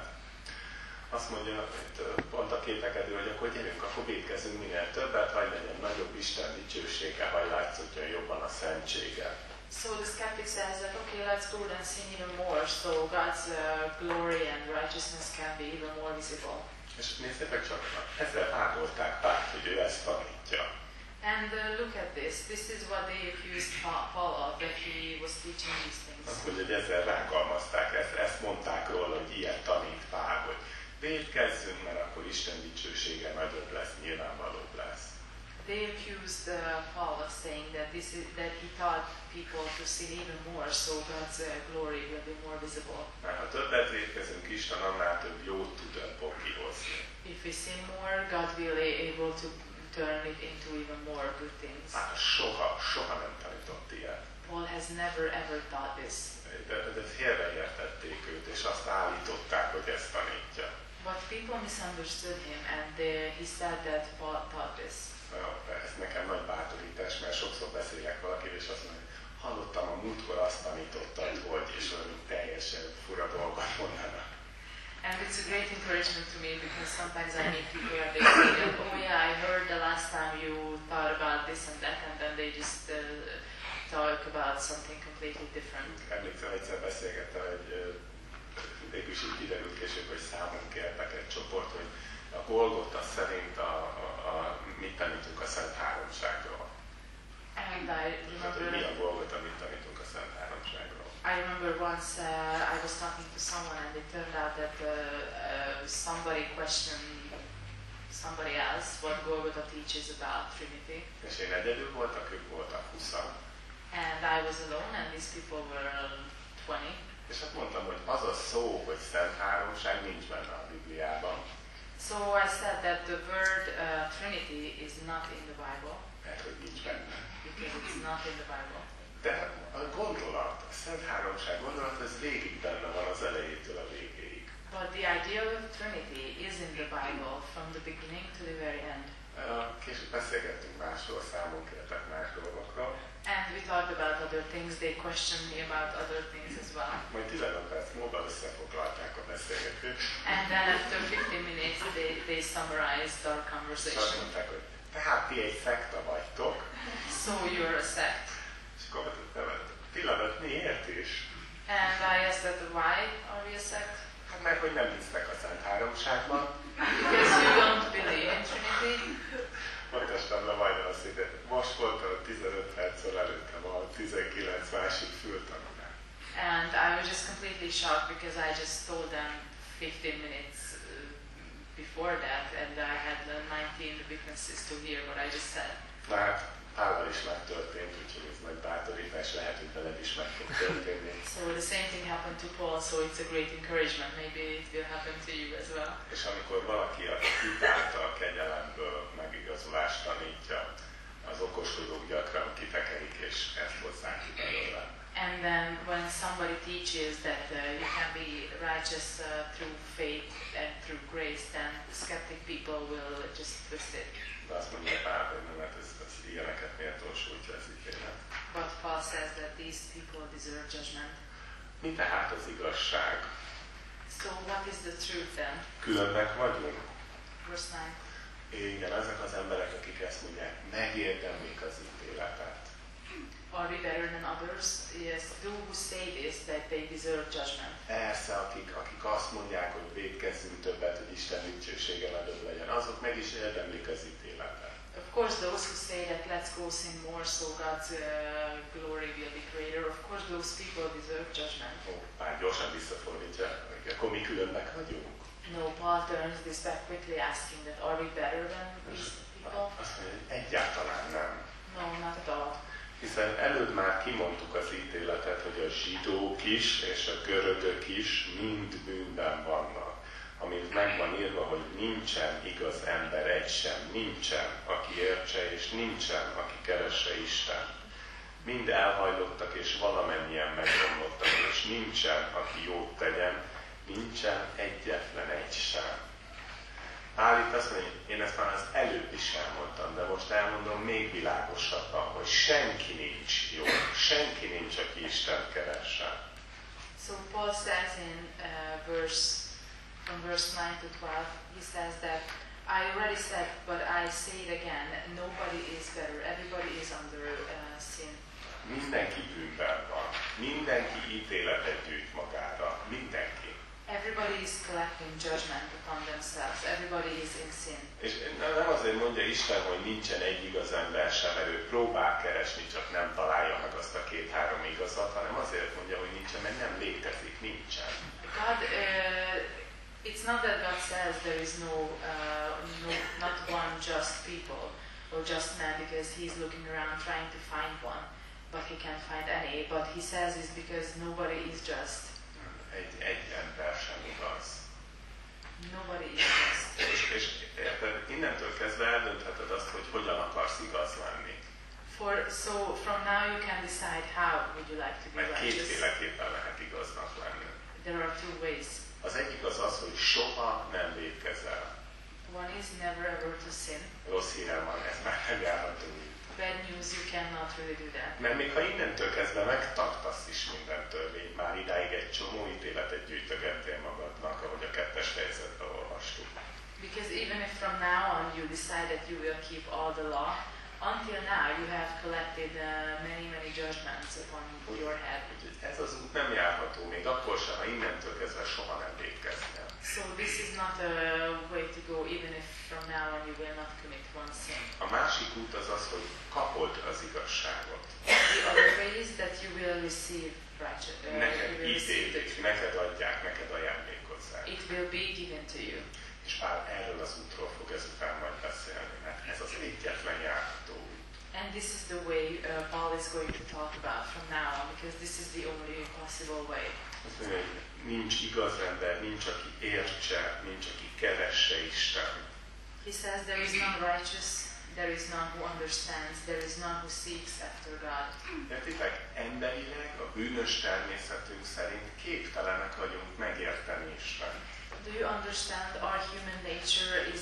Azt mondja, hogy pont a kételkedő, hogy akkor gyerünk, akkor vétkezünk minél többet, hagy legyen nagyobb Isten dicsősége, hagy látszódjon jobban a szentsége. So the skeptic says that, okay, let's go and sin even more, so God's glory and righteousness can be even more visible. És nézzétek csak, ezzel vádolták Pált, hogy ő ezt tanítja. And look at this. This is what they accused Paul of, that he was teaching these things. Azt mondja, hogy ezzel rágalmazták, ezt mondták róla, hogy ilyet tanít Pál, hogy vétkezzünk, mert akkor Isten dicsősége nagyobb lesz, nyilvánvalóbb lesz. they accused Paul of saying that that he taught people to sin even more, so God's glory will be more visible. Ha többet vétkezünk, Isten annál több jót tud ebből kihozni. If we sin more, God will be able to turn it into even more good things. Hát soha nem tanított ilyet. Paul has never ever taught this. De félreértették őt, és azt állították, hogy ezt tanítja. But people misunderstood him, and he said that Paul taught this. Ez nekem nagy bátorítás, mert sokszor beszélek valakivel, és azt mondja, hogy hallottam a múltkor azt tanítottad, hogy, és valami teljesen fura dolgot mondanak. And it's a great encouragement to me because sometimes I meet people and they say, oh yeah, I heard the last time you thought about this and that, and then they just talk about something completely different. Emlékszem, egyszer beszélgettem, hogy végül is így kiderült később, hogy számon kértek egy csoport, hogy a Golgota szerint mit tanítunk a Szent Háromságról. And I remember, mi a Golgota, mit tanítunk a Szent Háromságról. I remember once I was talking to someone and it turned out that somebody questioned somebody else what Golgota teaches about Trinity. És én egyedül voltak, ők voltak 20-an. And I was alone and these people were 20. És hát mondtam, hogy az a szó, hogy Szent Háromság nincs benne a Bibliában. So I said that the word Trinity is not in the Bible. Mert hogy nincs benne. Because it's not in the Bible. Tehát a gondolat, a Szent Háromság gondolat, ez végig benne van az elejétől a végéig. But the idea of Trinity is in the Bible from the beginning to the very end. Később beszélgettünk másról, számon kértek más dolgokról. And we talked about other things, they questioned me about other things as well. Majd 15 perc múlva összefoglalták a beszélgetést. And then after 15 minutes they summarized our És azt conversation. mondták, hogy tehát ti egy szekta vagytok. So you're a sect. És akkor pillanat, miért is? And I asked that why are we a sect? Hát mert hogy nem hisznek a Szent Háromságban. Because you don't believe in Trinity. Mondtam le majdnem azt, hogy most voltam 15 perccel előttem a 19 másik fültanulán. And I was just completely shocked because I just told them 15 minutes before that and I had 19 witnesses to hear what I just said. Na hát, Pállal is megtörtént, úgyhogy ez nagy bátorítás, lehet, hogy veled is meg fog történni. So the same thing happened to Paul, so it's a great encouragement. Maybe it will happen to you as well. És amikor valaki a hitáltal a kegyelemből megigazulást tanítja, az okoskodók gyakran kitekerik, és ezt hozzák ki belőle. And then when somebody teaches that you can be righteous through faith and through grace, then skeptic people will just twist it. De azt mondja Pál, hogy nem, hát ez ilyeneket méltó sújtja ez ítélet. But Paul says that these people deserve judgment. Mi tehát az igazság? So what is the truth then? Különbek vagyunk? Verse 9. Igen, ezek az emberek, akik ezt mondják, megérdemlik az ítéletet. Are we better than others? Yes, those who say this, that they deserve judgment. Persze, akik azt mondják, hogy védkezzünk többet, hogy Isten dicsősége nagyobb legyen, azok meg is érdemlik az ítéletet. Of course, those who say that let's go sin more so God's glory will be greater, of course those people deserve judgment. Pár gyorsan visszafordítja, akkor mi különbek vagyunk. No, Paul turns this back quickly asking that are we better than these people? Azt mondja, hogy egyáltalán nem. No, not at all. Hiszen előbb már kimondtuk az ítéletet, hogy a zsidók is és a görögök is mind bűnben vannak. Amit meg van írva, hogy nincsen igaz ember egy sem, nincsen, aki értse, és nincsen, aki keresse Isten. Mind elhajlottak, és valamennyien megromlottak, és nincsen, aki jót tegyen, nincsen egyetlen egy sem. Pál itt azt mondja, én ezt már az előbb is elmondtam, de most elmondom még világosabban, hogy senki nincs jó, senki nincs, aki Istent keresse. So Paul says in from verse 9 to 12, he says that I already said, but I say it again, nobody is better, everybody is under sin. Mindenki bűnben van, mindenki ítéletet gyűjt magára, mindenki. Everybody is collecting judgment upon themselves. Everybody is in sin. És nem azért mondja Isten, hogy nincsen egy igaz ember sem, mert ő próbál keresni, csak nem találja meg azt a 2-3 igazat, hanem azért mondja, hogy nincsen, mert nem létezik, nincsen. God, it's not that God says there is not one just people, for just man because he's looking around trying to find one, but he can't find any. But he says it's because nobody is just. Egy ember sem igaz. Nobody is just. És érted, innentől kezdve eldöntheted azt, hogy hogyan akarsz igaz lenni. So from now you can decide how would you like to be Mert righteous. kétféleképpen lehet igaznak lenni. There are two ways. Az egyik az, hogy soha nem vétkezel. One is never ever to sin. Rossz hírem van, ez már nem járható. Bad news, you cannot really do that. Mert még ha innentől kezdve megtartasz is minden törvényt, már idáig egy csomó ítéletet gyűjtögettél magadnak, ahogy a 2. fejezetben olvastuk. Because even if from now on you decide that you will keep all the law, until now you have collected many judgments upon your head. Ez az út nem járható, még akkor sem, ha innentől kezdve soha nem vétkeznél. So this is not a way to go, even if from now on you will not commit one sin. A másik út az, hogy kapod az igazságot. The other way is that you will receive righteousness. Neked ítélik, neked adják, neked ajándékozzák. It will be given to you. És Pál erről az útról fog ezután majd beszélni, mert ez az egyetlen járható út. And this is the way Paul is going to talk about from now on, because this is the only possible way. Azt mondja, hogy nincs igaz ember, nincs aki értse, nincs aki keresse Isten. He says there is none righteous, there is none who understands, there is none who seeks after God. Értitek, emberileg, a bűnös természetünk szerint képtelenek vagyunk megérteni Istent. Do you understand our human nature is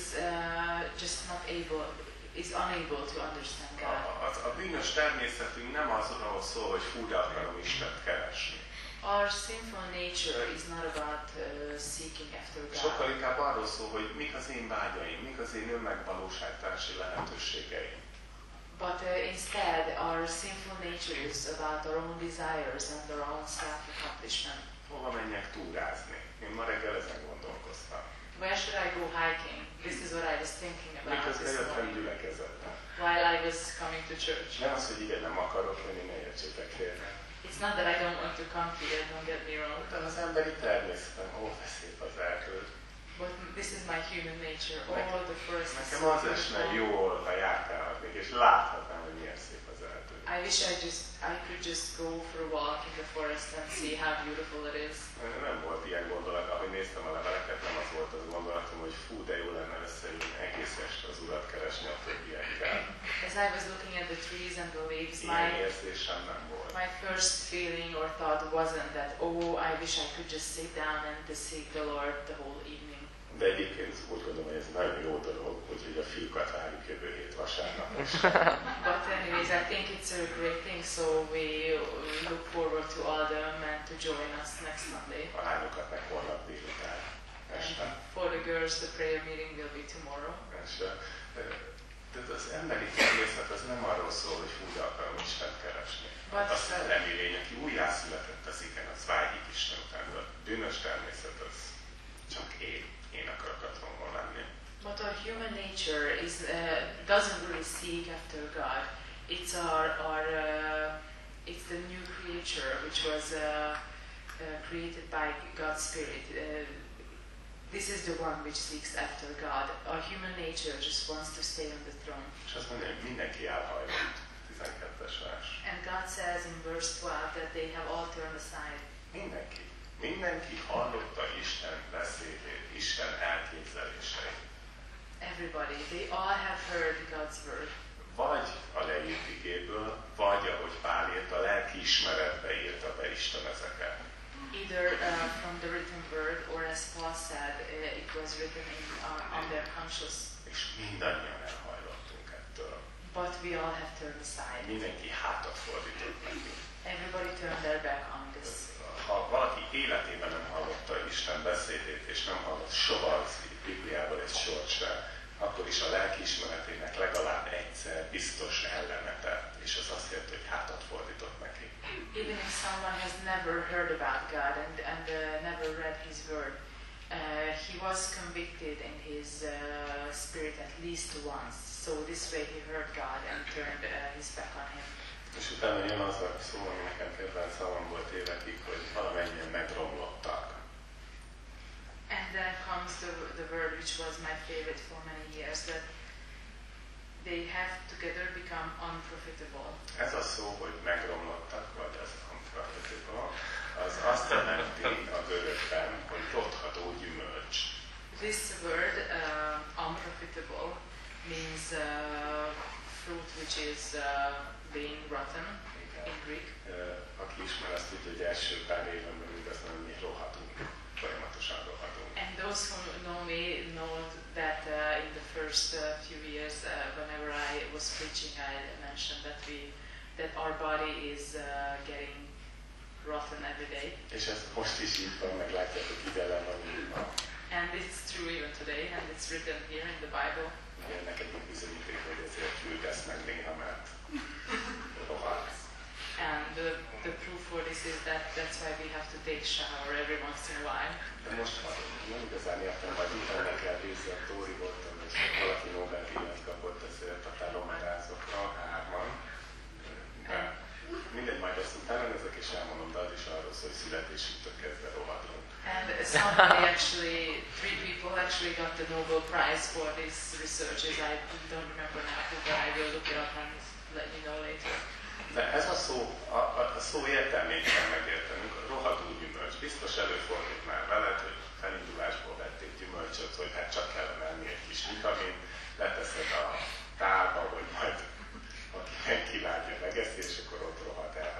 just not able, is unable to understand God? A bűnös természetünk nem arról szól, hogy fú, de akarom Istent keresni. Our sinful nature is not about seeking after God. Sokkal inkább arról szól, hogy mik az én vágyaim, mik az én önmegvalósítási lehetőségeim. But instead, our sinful nature is about our own desires and our own self-accomplishment. Hova menjek túrázni? Én ma reggel ezen gondolkoztam. Where should I go hiking? This is what I was thinking about Miközben this jöttem morning gyülekezetbe. while I was coming to church. Nem az, hogy igen, nem akarok menni, ne értsétek félre. It's not that I don't want to come here, don't get me wrong, De az emberi természetem, ó, de szép az erdő. but this is my human nature. All the forest is Nekem so az esne beautiful. jól, ha járkálhatnék, és láthatnám, hogy milyen szép az erdő. I wish I could just go for a walk in the forest and see how beautiful it is. Nem volt ilyen gondolat, ahogy néztem a leveleket, nem az volt az gondolatom, hogy fú, de jó lenne összeülni egész este az Urat keresni a többiekkel. As I was looking at the trees and the leaves, Ilyen érzésem nem volt. my first feeling or thought wasn't that, oh, I wish I could just sit down and to seek the Lord the whole evening. De egyébként úgy gondolom, hogy ez nagyon jó dolog, úgyhogy a fiúkat várjuk jövő hét vasárnap. But anyways, I think it's a great thing, so we look forward to all the men to join us next Sunday. A lányokat meg holnap délután este. And for the girls, the prayer meeting will be tomorrow. De az emberi természet az nem arról szól, hogy hú, de akarom Istent keresni. A szellemi lény, aki újjászületett az igen, az vágyik Isten után, de a bűnös természet az csak én akarok otthon lenni. But our human nature doesn't really seek after God. It's it's the new creature which was created by God's Spirit. This is the one which seeks after God. Our human nature just wants to stay on the throne. És azt mondja, hogy mindenki elhajlott. 12-es vers. And God says in verse 12 that they have all turned aside. Mindenki. Mindenki hallotta Isten beszédét, Isten elképzeléseit. Everybody, they all have heard God's word. Vagy a leírt igéből, vagy ahogy Pál írt, a lelki ismeretbe írta be Isten ezeket. Either from the written word, or as Paul said, it was written on their conscience. És mindannyian elhajlottunk ettől. But we all have turned aside. Mindenki hátat fordított neki. Everybody turned their back on this. Ha valaki életében nem hallotta Isten beszédét, és nem hallott soha az Bibliából egy sort sem, akkor is a lelkiismeretének legalább egyszer biztos ellenete, és az azt jelenti, hogy hátat fordított neki. Even if someone has never heard about God and never read His word, he was convicted in his spirit at least once. So this way he heard God and turned his back on Him. És utána jön az a szó, ami nekem kedvenc szavam volt évekig, hogy valamennyien megromlottak. And then comes the word which was my favorite for many years, that they have together become unprofitable. Ez a szó, hogy megromlottak, vagy az unprofitable, az azt jelenti a görögben, hogy rotható gyümölcs. This word, unprofitable, means fruit which is being rotten in Greek. Aki ismer, azt tudja, hogy első pár éven belül azt mondja, hogy mi rohatunk, folyamatosan rohatunk. And those who know me know that in the first few years, whenever I was preaching, I mentioned that our body is getting rotten every day. És ez most is így van, meg látjátok, ide le van írva. And it's true even today, and it's written here in the Bible. Ennek egyik bizonyíték, hogy ezért küldesz meg néha, mert rohadsz. And the proof for this is that's why we have to take shower every once in a while. De most nem igazán értem, vagy utána kell bízni a Tóri voltam, és valaki Nobel-díjat kapott ezért a telomerázokra, 3-an. Mindegy, majd ezt utána ezek és elmondom, de az is arról szól, hogy születésüktől kezdve rohadunk. And somebody actually, 3 people actually got the Nobel Prize for this research. I don't remember now, but I will look it up and let you know later. De ez a szó, a szó értelmét kell megértenünk, a rohadó gyümölcs. Biztos előfordult már veled, hogy felindulásból vették gyümölcsöt, hogy hát csak kellene enni egy kis vitamin, leteszed a tálba, hogy majd aki kivágja, megeszi, és akkor ott rohad el.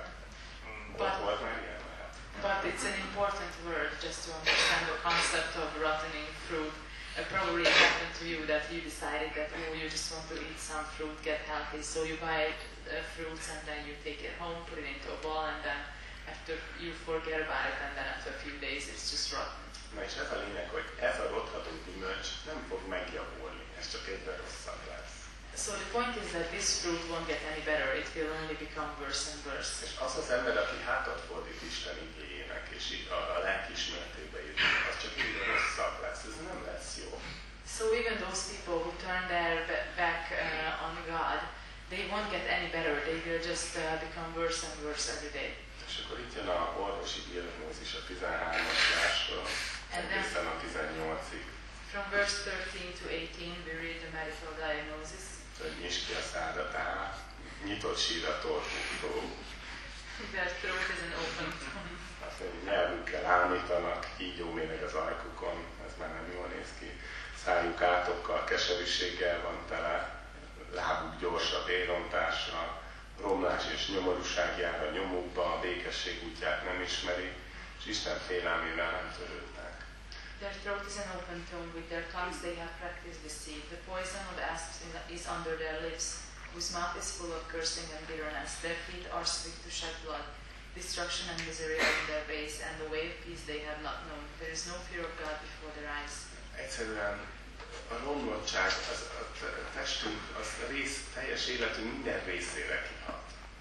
Ott volt már ilyen lehet. But it's an important word just to understand the concept of rottening fruit. Probably it happened to you that you decided that you just want to eat some fruit, get healthy, so you buy fruits and then you take it home, put it into a bowl, and then after you forget about it, and then after a few days it's just rotten. Na és ez a lényeg, hogy ez a rotható gyümölcs nem fog megjavulni, ez csak egyre rosszabb lesz. So the point is that this fruit won't get any better, it will only become worse and worse. És az az ember, aki hátat fordít Isten igéjének, és a lelkiismeretébe jut, az csak így rosszabb lesz, ez nem lesz jó. So even those people who turn their back on God, they won't get any better, they will just become worse and worse every day. És akkor itt jön a orvosi diagnózis a 13-as versről, egészen a 18-ig. From verse 13 to 18 we read the medical diagnosis. Hogy nyisd ki a szádat át, nyitott síra torkútó. Their throat is an open tomb. Azt mondja, nyelvükkel ámítanak, kígyó méleg az ajkukon, ez már nem jól néz ki. Szájuk átokkal, keserűséggel van tele, lábuk gyors a vérontásra, romlás és nyomorúság jár a nyomukba, a békesség útját nem ismeri, és Isten félelmével nem törődnek. Their throat is an open tomb, with their tongues they have practiced deceit. The poison of asps is under their lips, whose mouth is full of cursing and bitterness. Their feet are swift to shed blood. Destruction and misery are in their ways, and the way of peace they have not known. There is no fear of God before their eyes. Egyszerűen a romlottság, a testünk, az teljes életünk minden részére kihat.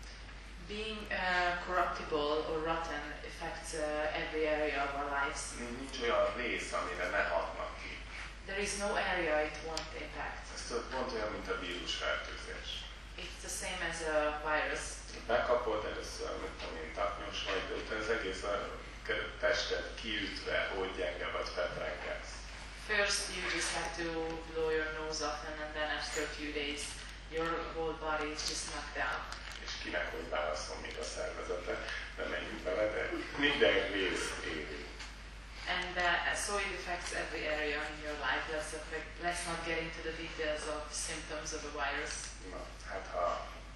Being corruptible or rotten affects every area of our lives. Nincs olyan rész, amire ne hatnak ki. There is no area it won't impact. Ez pont olyan, mint a vírusfertőzés. It's the same as a virus. Bekapod először, mint amint taknyos vagy, de utána az egész a tested kiütve, hogy gyenge vagy fetrengetsz. First you just have to blow your nose off, and then after a few days your whole body is just knocked out. És kinek hogy válaszol még a szervezete, nem menjünk bele, de minden rész éri. And so it affects every area in your life. Let's not get into the details of symptoms of a virus. Na, hát ha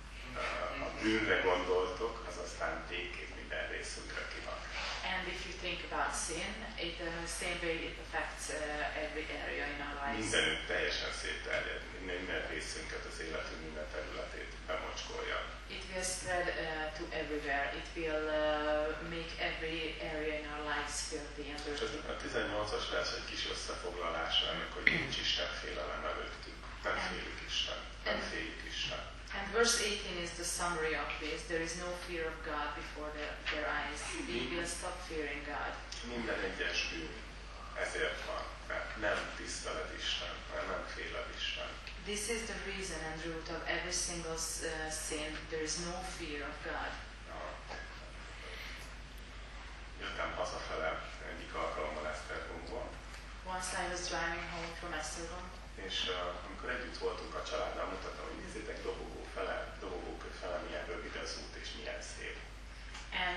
a bűnre gondoltok, az aztán végképp minden részünkre kihat. And if you think about sin, same way it affects every area in our lives. Mindenünk teljesen szétterjed, minden részünket, az életünk minden területét bemocskolja. It will spread to everywhere. It will make every area in our lives filthy and dirty. A 18-as lesz egy kis összefoglalása ennek, hogy nincs Isten félelem előttük. Nem félük Isten. Nem féljük Isten. And verse 18 is the summary of this. There is no fear of God before their eyes. We will stop fearing God. Minden egyes bűn ezért van, mert nem tiszteled Isten, mert nem féled Isten. This is the reason and root of every single sin. There is no fear of God. Jöttem hazafele egyik alkalommal Esztergomból. Once I was driving home from Esztergom. És amikor együtt voltunk a családdal, mutatom, hogy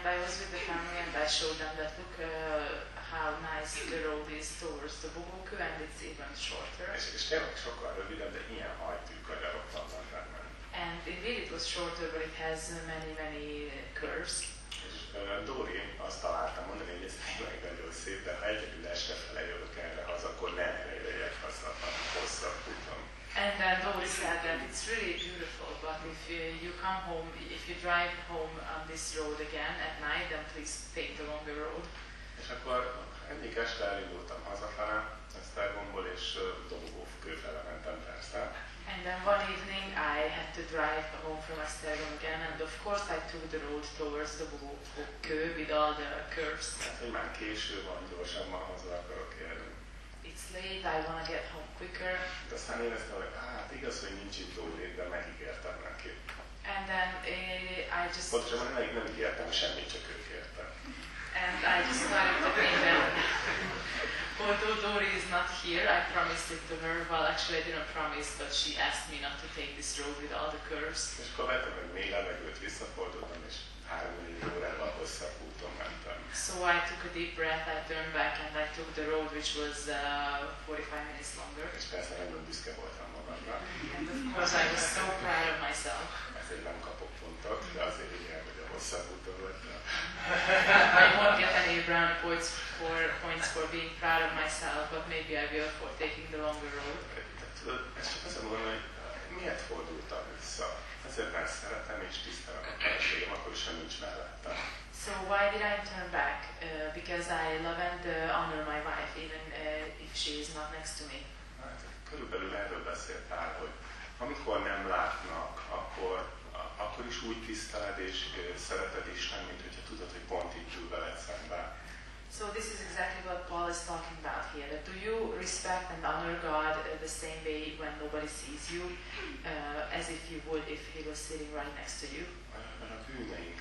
And I was with the family and I showed them that look how nice the road is towards the Bogókő, and it's even shorter. És tényleg sokkal rövidebb, de ilyen hajtűkanyarok vannak benne. And indeed it was shorter, but it has many curves. És Dori azt találtam mondani, hogy ez tényleg nagyon szép, de ha egyedül estefele jövök erre haza, akkor ne erre jöjjek haza, hanem hosszabb úton. And Dori said that it's really beautiful, but if you come home, if you drive home on this road again at night, then please take the longer road. És akkor egyik este elindultam hazafele, Esztergomból, és Dobogókő fele mentem persze. And then one evening I had to drive home from Esztergom again, and of course I took the road towards the Bogókő with all the curves. Hát, hogy már késő van, gyorsabban haza akarok érni. It's late, I want to get home quicker. De aztán éreztem, hogy hát igaz, hogy nincs itt Dóri, de megígértem neki. And then I just... Pontosabban nem ígértem semmit, csak ő kérte. And I just started to think that although Dori is not here, I promised it to her. Well, actually I didn't promise, but she asked me not to take this road with all the curves. És akkor vettem egy mély levegőt, visszafordultam, és 3-4 órával hosszabb úton mentem. So I took a deep breath, I turned back and I took the road which was 45 minutes longer. És persze nagyon büszke voltam magamra. And of course I was so proud of myself. Ezért nem kapok pontot, de azért igen, hogy a hosszabb úton voltam. I won't get any brownie points for being proud of myself, but maybe I will for taking the longer road. Tudod, ezt csak azt mondom, hogy miért fordultam vissza? Azért mert szeretem és tisztelem a feleségem, akkor is, ha nincs mellettem. So why did I turn back? Because I love and honor my wife, even if she is not next to me. Hát, körülbelül erről beszélt Pál, hogy amikor nem látnak, akkor is úgy tiszteled és szereted Isten, mint hogyha tudod, hogy pont itt ül veled szemben. So this is exactly what Paul is talking about here. That do you respect and honor God the same way when nobody sees you, as if you would if He was sitting right next to you? Mert a bűneink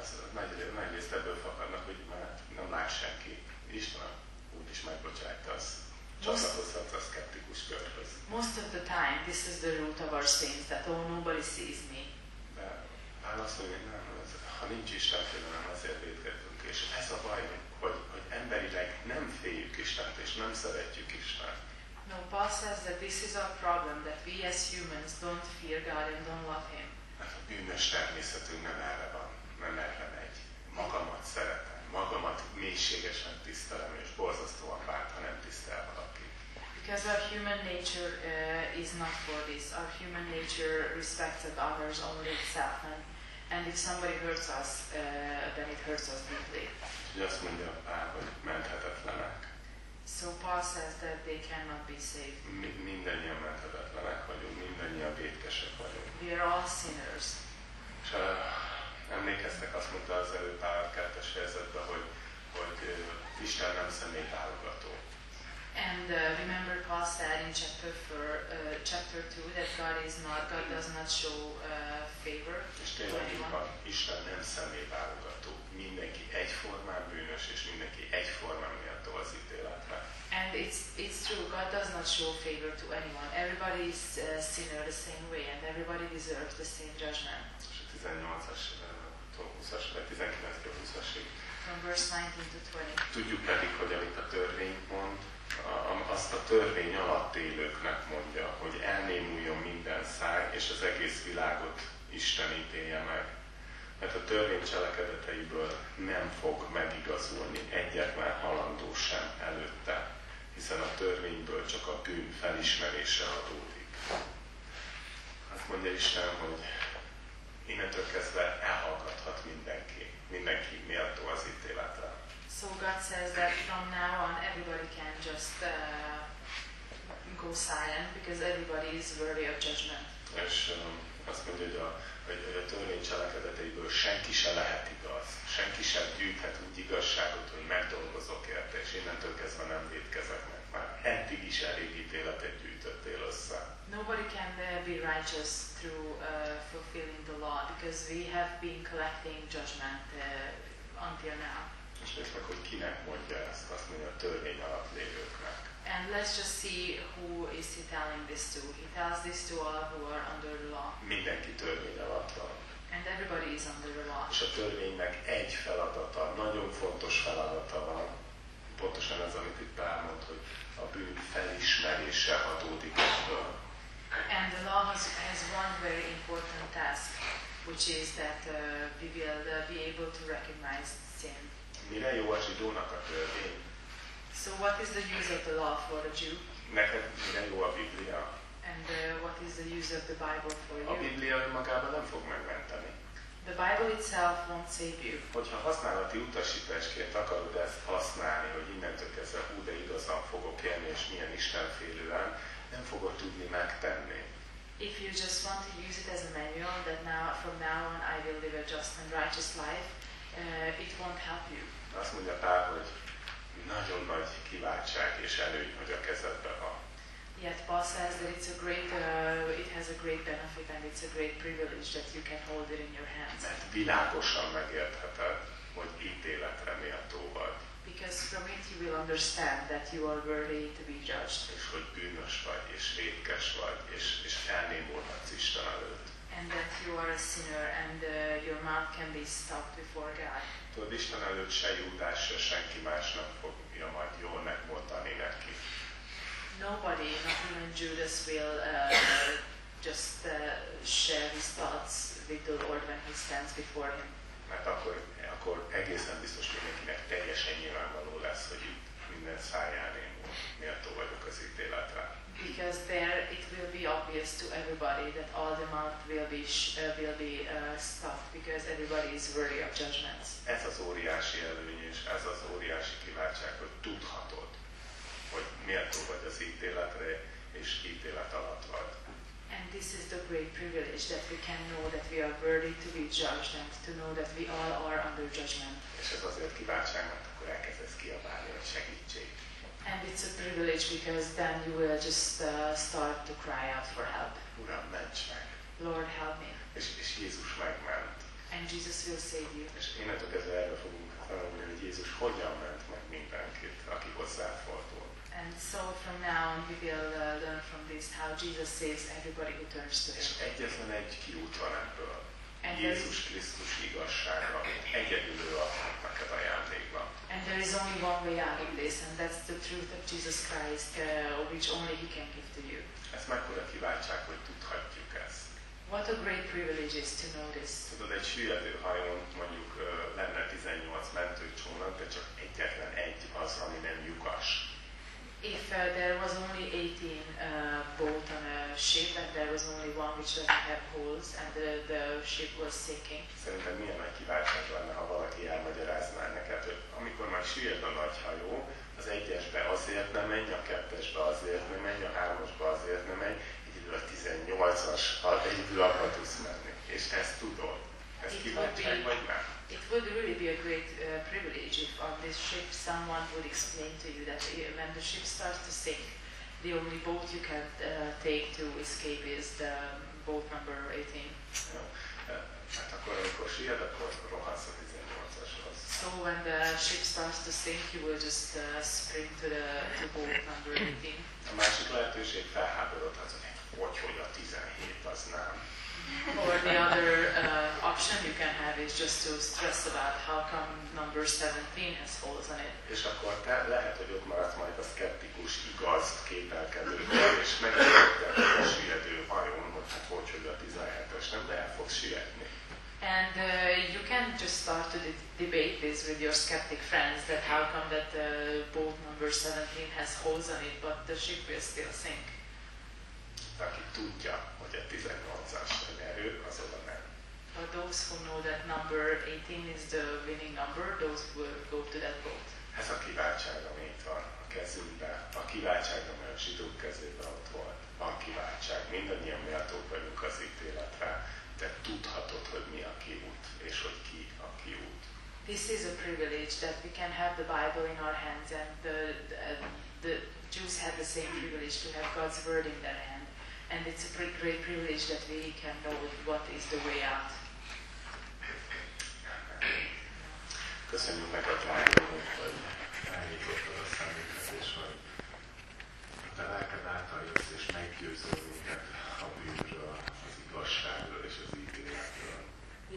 nagy részt ebből fakadnak, hogy már nem lát senki. Isten úgyis megbocsájta, az csatlakozhatsz a szkeptikus körhöz. Most of the time, this is the root of our sins, that oh, nobody sees me. De Pál azt mondja, hogy nem, ha nincs Isten félelem, azért vétkezünk. És ez a baj, hogy emberileg nem féljük Istent, és nem szeretjük Istent. No, Paul says that this is our problem, that we as humans don't fear God and don't love Him. Mert a bűnös természetünk nem erre van, nem erre megy. Magamat szeretem, magamat mélységesen tisztelem, és borzasztóan bánt, ha nem tisztel valaki. Because our human nature is not for this. Our human nature respects and honors only itself, and if somebody hurts us, then it hurts us deeply. Úgyhogy azt mondja Pál, hogy menthetetlenek. So Paul says that they cannot be saved. Mindennyian menthetetlenek vagyunk, mindennyian vétkesek vagyunk. We are all sinners. És emlékeztek, azt mondta az előbb Pál 2. fejezetben, hogy Isten nem személyválogató. And remember Paul said in chapter 2 that God does not show favor És to tényleg így anyone. van, Isten nem személyválogató. Mindenki egyformán bűnös, és mindenki egyformán méltó az ítéletre. And it's true, God does not show favor to anyone. Everybody is a sinner the same way, and everybody deserves the same judgment. És a 18-as, 20-as, vagy 19-től 20-asig. From verse 19 to 20. Tudjuk pedig, hogy amit a törvény mond, azt a törvény alatt élőknek mondja, hogy elnémuljon minden száj, és az egész világot Isten ítélje meg. Mert a törvény cselekedeteiből nem fog megigazulni egyetlen halandó sem előtte, hiszen a törvényből csak a bűn felismerése adódik. Azt mondja Isten, hogy innentől kezdve elhallgathat mindenki méltó az ítéletre. So God says that from now on everybody can just go silent because everybody is worthy of judgment. És azt mondja, hogy a törvény cselekedeteiből senki se lehet igaz. Senki sem gyűjthet úgy igazságot, hogy megdolgozok érte, és innentől kezdve nem vétkezek meg. Már eddig is elég ítéletet gyűjtöttél össze. Nobody can be righteous through fulfilling the law because we have been collecting judgment until now. És nézd meg, hogy kinek mondja ezt, azt mondja a törvény alatt lévőknek. And let's just see who is he telling this to. He tells this to all who are under the law. Mindenki törvény alatt van. And everybody is under the law. És a törvénynek egy feladata, nagyon fontos feladata van, pontosan ez, amit itt Pál mond, hogy a bűn felismerése adódik ebből. And the law has one very important task, which is that we will be able to recognize sin. Mire jó a zsidónak a törvény? So what is the use of the law for the Jew? Neked mire jó a Biblia? And what is the use of the Bible for A you? Biblia önmagában nem fog megmenteni. The Bible itself won't save you. Hogyha használati utasításként akarod ezt használni, hogy innentől kezdve hú, de igazán fogok élni, és milyen istenfélően, nem fogod tudni megtenni. If you just want to use it as a manual that now, from now on, I will live a just and righteous life, it won't help you. Azt mondja Pál, hogy nagyon nagy kiváltság és előny, hogy a kezedben van. Yet Paul says that it's a great, it has a great benefit and it's a great privilege that you can hold it in your hands. Mert világosan megértheted, hogy ítéletre méltó vagy. Because from it you will understand that you are worthy to be judged. És hogy bűnös vagy, és vétkes vagy, és elnémulhatsz Isten előtt. And that you are a sinner and your mouth can be stopped before God. Tudod, Isten előtt se Júdás, se senki más nem fogja majd jól megmondani neki. Nobody, not even Judas, will just share his thoughts with the Lord when he stands before him. Mert akkor egészen biztos mindenkinek teljesen nyilvánvaló lesz, hogy itt minden száján rémul, méltó vagyok az ítéletre. Because there it will be obvious to everybody that all the mouth will be stopped because everybody is worthy of judgments. Ez az óriási előny és ez az óriási kiváltság, hogy tudhatod, hogy méltó vagy az ítéletre és ítélet alatt vagy. And this is the great privilege that we can know that we are worthy to be judged and to know that we all are under judgment. És ez azért kiváltság, mert akkor elkezdesz kiabálni, hogy segítség. And it's a privilege because then you will just start to cry out for help. Uram, ments meg! Lord, help me. És Jézus megment. And Jesus will save you. És innentől kezdve erről fogunk tanulni, hogy Jézus hogyan ment meg mindenkit, aki hozzáfordul. And so from now on we will learn from this how Jesus saves everybody who turns to És him. egyetlen egy kiút van ebből. And Jézus Krisztus igazsága, amit egyedül ő adhat neked ajándékba. And there is only one way out of this, and that's the truth of Jesus Christ, which only He can give to you. Ez mekkora kiváltság, hogy tudhatjuk ezt. What a great privilege is to know this. Tudod, egy süllyedő hajón mondjuk lenne 18 mentőcsónak, de csak egyetlen egy az, ami nem lyukas. If there was only 18 boat on a ship and there was only one which doesn't have holes and the ship was sinking. Szerintem milyen nagy kiváltság lenne, ha valaki elmagyarázná neked, hogy amikor már süllyed a nagy hajó, az egyesbe azért nem menj, a kettesbe azért nem menj, a hármasba azért nem menj, egyedül a 18-as, egyedül abba tudsz menni. És ezt tudod. Ez kiváltság vagy nem? It would really be a great privilege if on this ship someone would explain to you that when the ship starts to sink, the only boat you can take to escape is the boat number 18. Ja. Hát akkor, amikor süllyed, akkor rohansz a 18-ashoz. So when the ship starts to sink, you will just sprint to boat number 18. A másik lehetőség felháborodhatsz, hogy a 17 az nem. Or the other option you can have is just to stress about how come number 17 has holes on it. És akkor te lehet, hogy ott maradsz majd a szkeptikus, igaz kételkedővel, és megérted a süllyedő hajón, hogy hát hogy a 17-es nem, de el fogsz süllyedni. And you can just start to debate this with your skeptic friends that how come that boat number 17 has holes on it, but the ship will still sink. Aki tudja, hogy a 18-as nyerő, az oda nem. But those who know that number 18 is the winning number, those will go to that boat. Ez a kiváltság, ami itt van a kezünkben. A kiváltság, ami a zsidók kezében ott volt. Van kiváltság. Mindannyian méltók vagyunk az ítéletre, de tudhatod, hogy mi a kiút, és hogy ki a kiút. This is a privilege that we can have the Bible in our hands, and the Jews had the same privilege to have God's word in their hand. And it's a great privilege that we can know what is the way out. Köszönjük neked, Lájnunk, hogy elnyitottad a szemünket, és hogy te lelked által jössz, és meggyőzöl minket a bűnről, az igazságról és az ítéletről.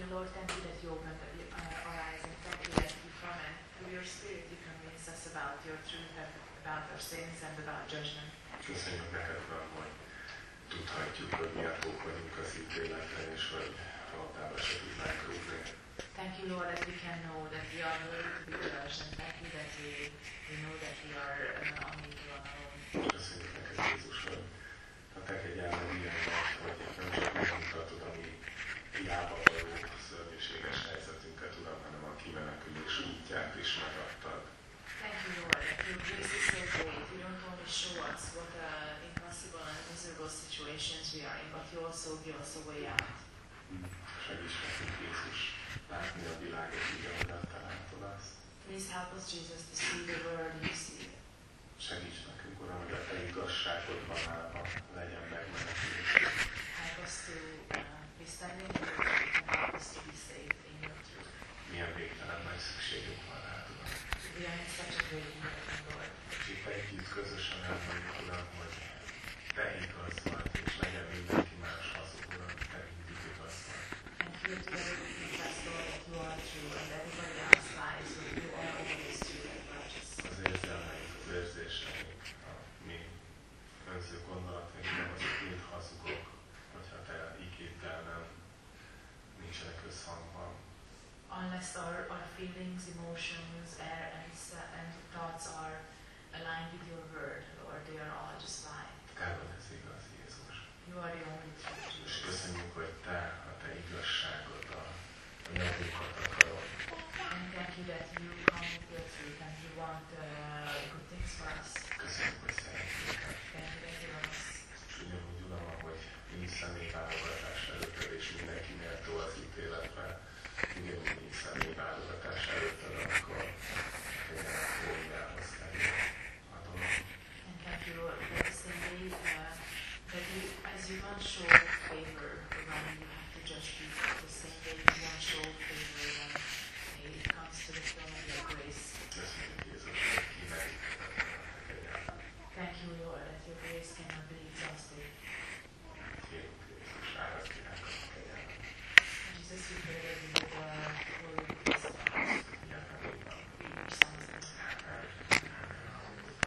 without our sins and without judgment. Köszönjük neked, Uram, hogy tudhatjuk, hogy méltók vagyunk az ítéletre, és hogy labdába se tudnánk rúgni. Thank you, Lord, that we can know that we are worthy to be judged, and thank you that we know that we are unable on our own. Köszönjük neked, Jézus, hogy a te kegyelmed ilyen nagy, hogy nem csak megmutatod a mi hiába való szörnyűséges helyzetünket, Uram, hanem a kimenekülés útját is megadtad. Thank you, Lord, that your grace is so great. You don't only show us what impossible and miserable situations we are in, but you also give us a way out. Segíts nekünk, Jézus, látni a világot így, ahogyan te látod azt. Please help us, Jesus, to see the world you see. Segíts nekünk, Uram, hogy a te igazságodban állva legyen megmenekülés. Help us to be standing in your truth and help us to be saved in your truth. Milyen végtelen nagy szükségünk van rád, Uram. We are in such a great need, Lord. És itt együtt közösen elmondjuk, Uram, hogy te igaz vagy, és legyen mindenki más hazug, Uram, te mindig igaz vagy. And here together we confess, Lord, that you are true, and everybody else lies, but you are always true and righteous. Az érzelmeink, az érzéseink, a mi önző gondolataink, azok mind hazugok, hogyha te igéddel nem nincsenek összhangban. Unless our feelings, emotions, and thoughts are aligned with your word, Lord, they are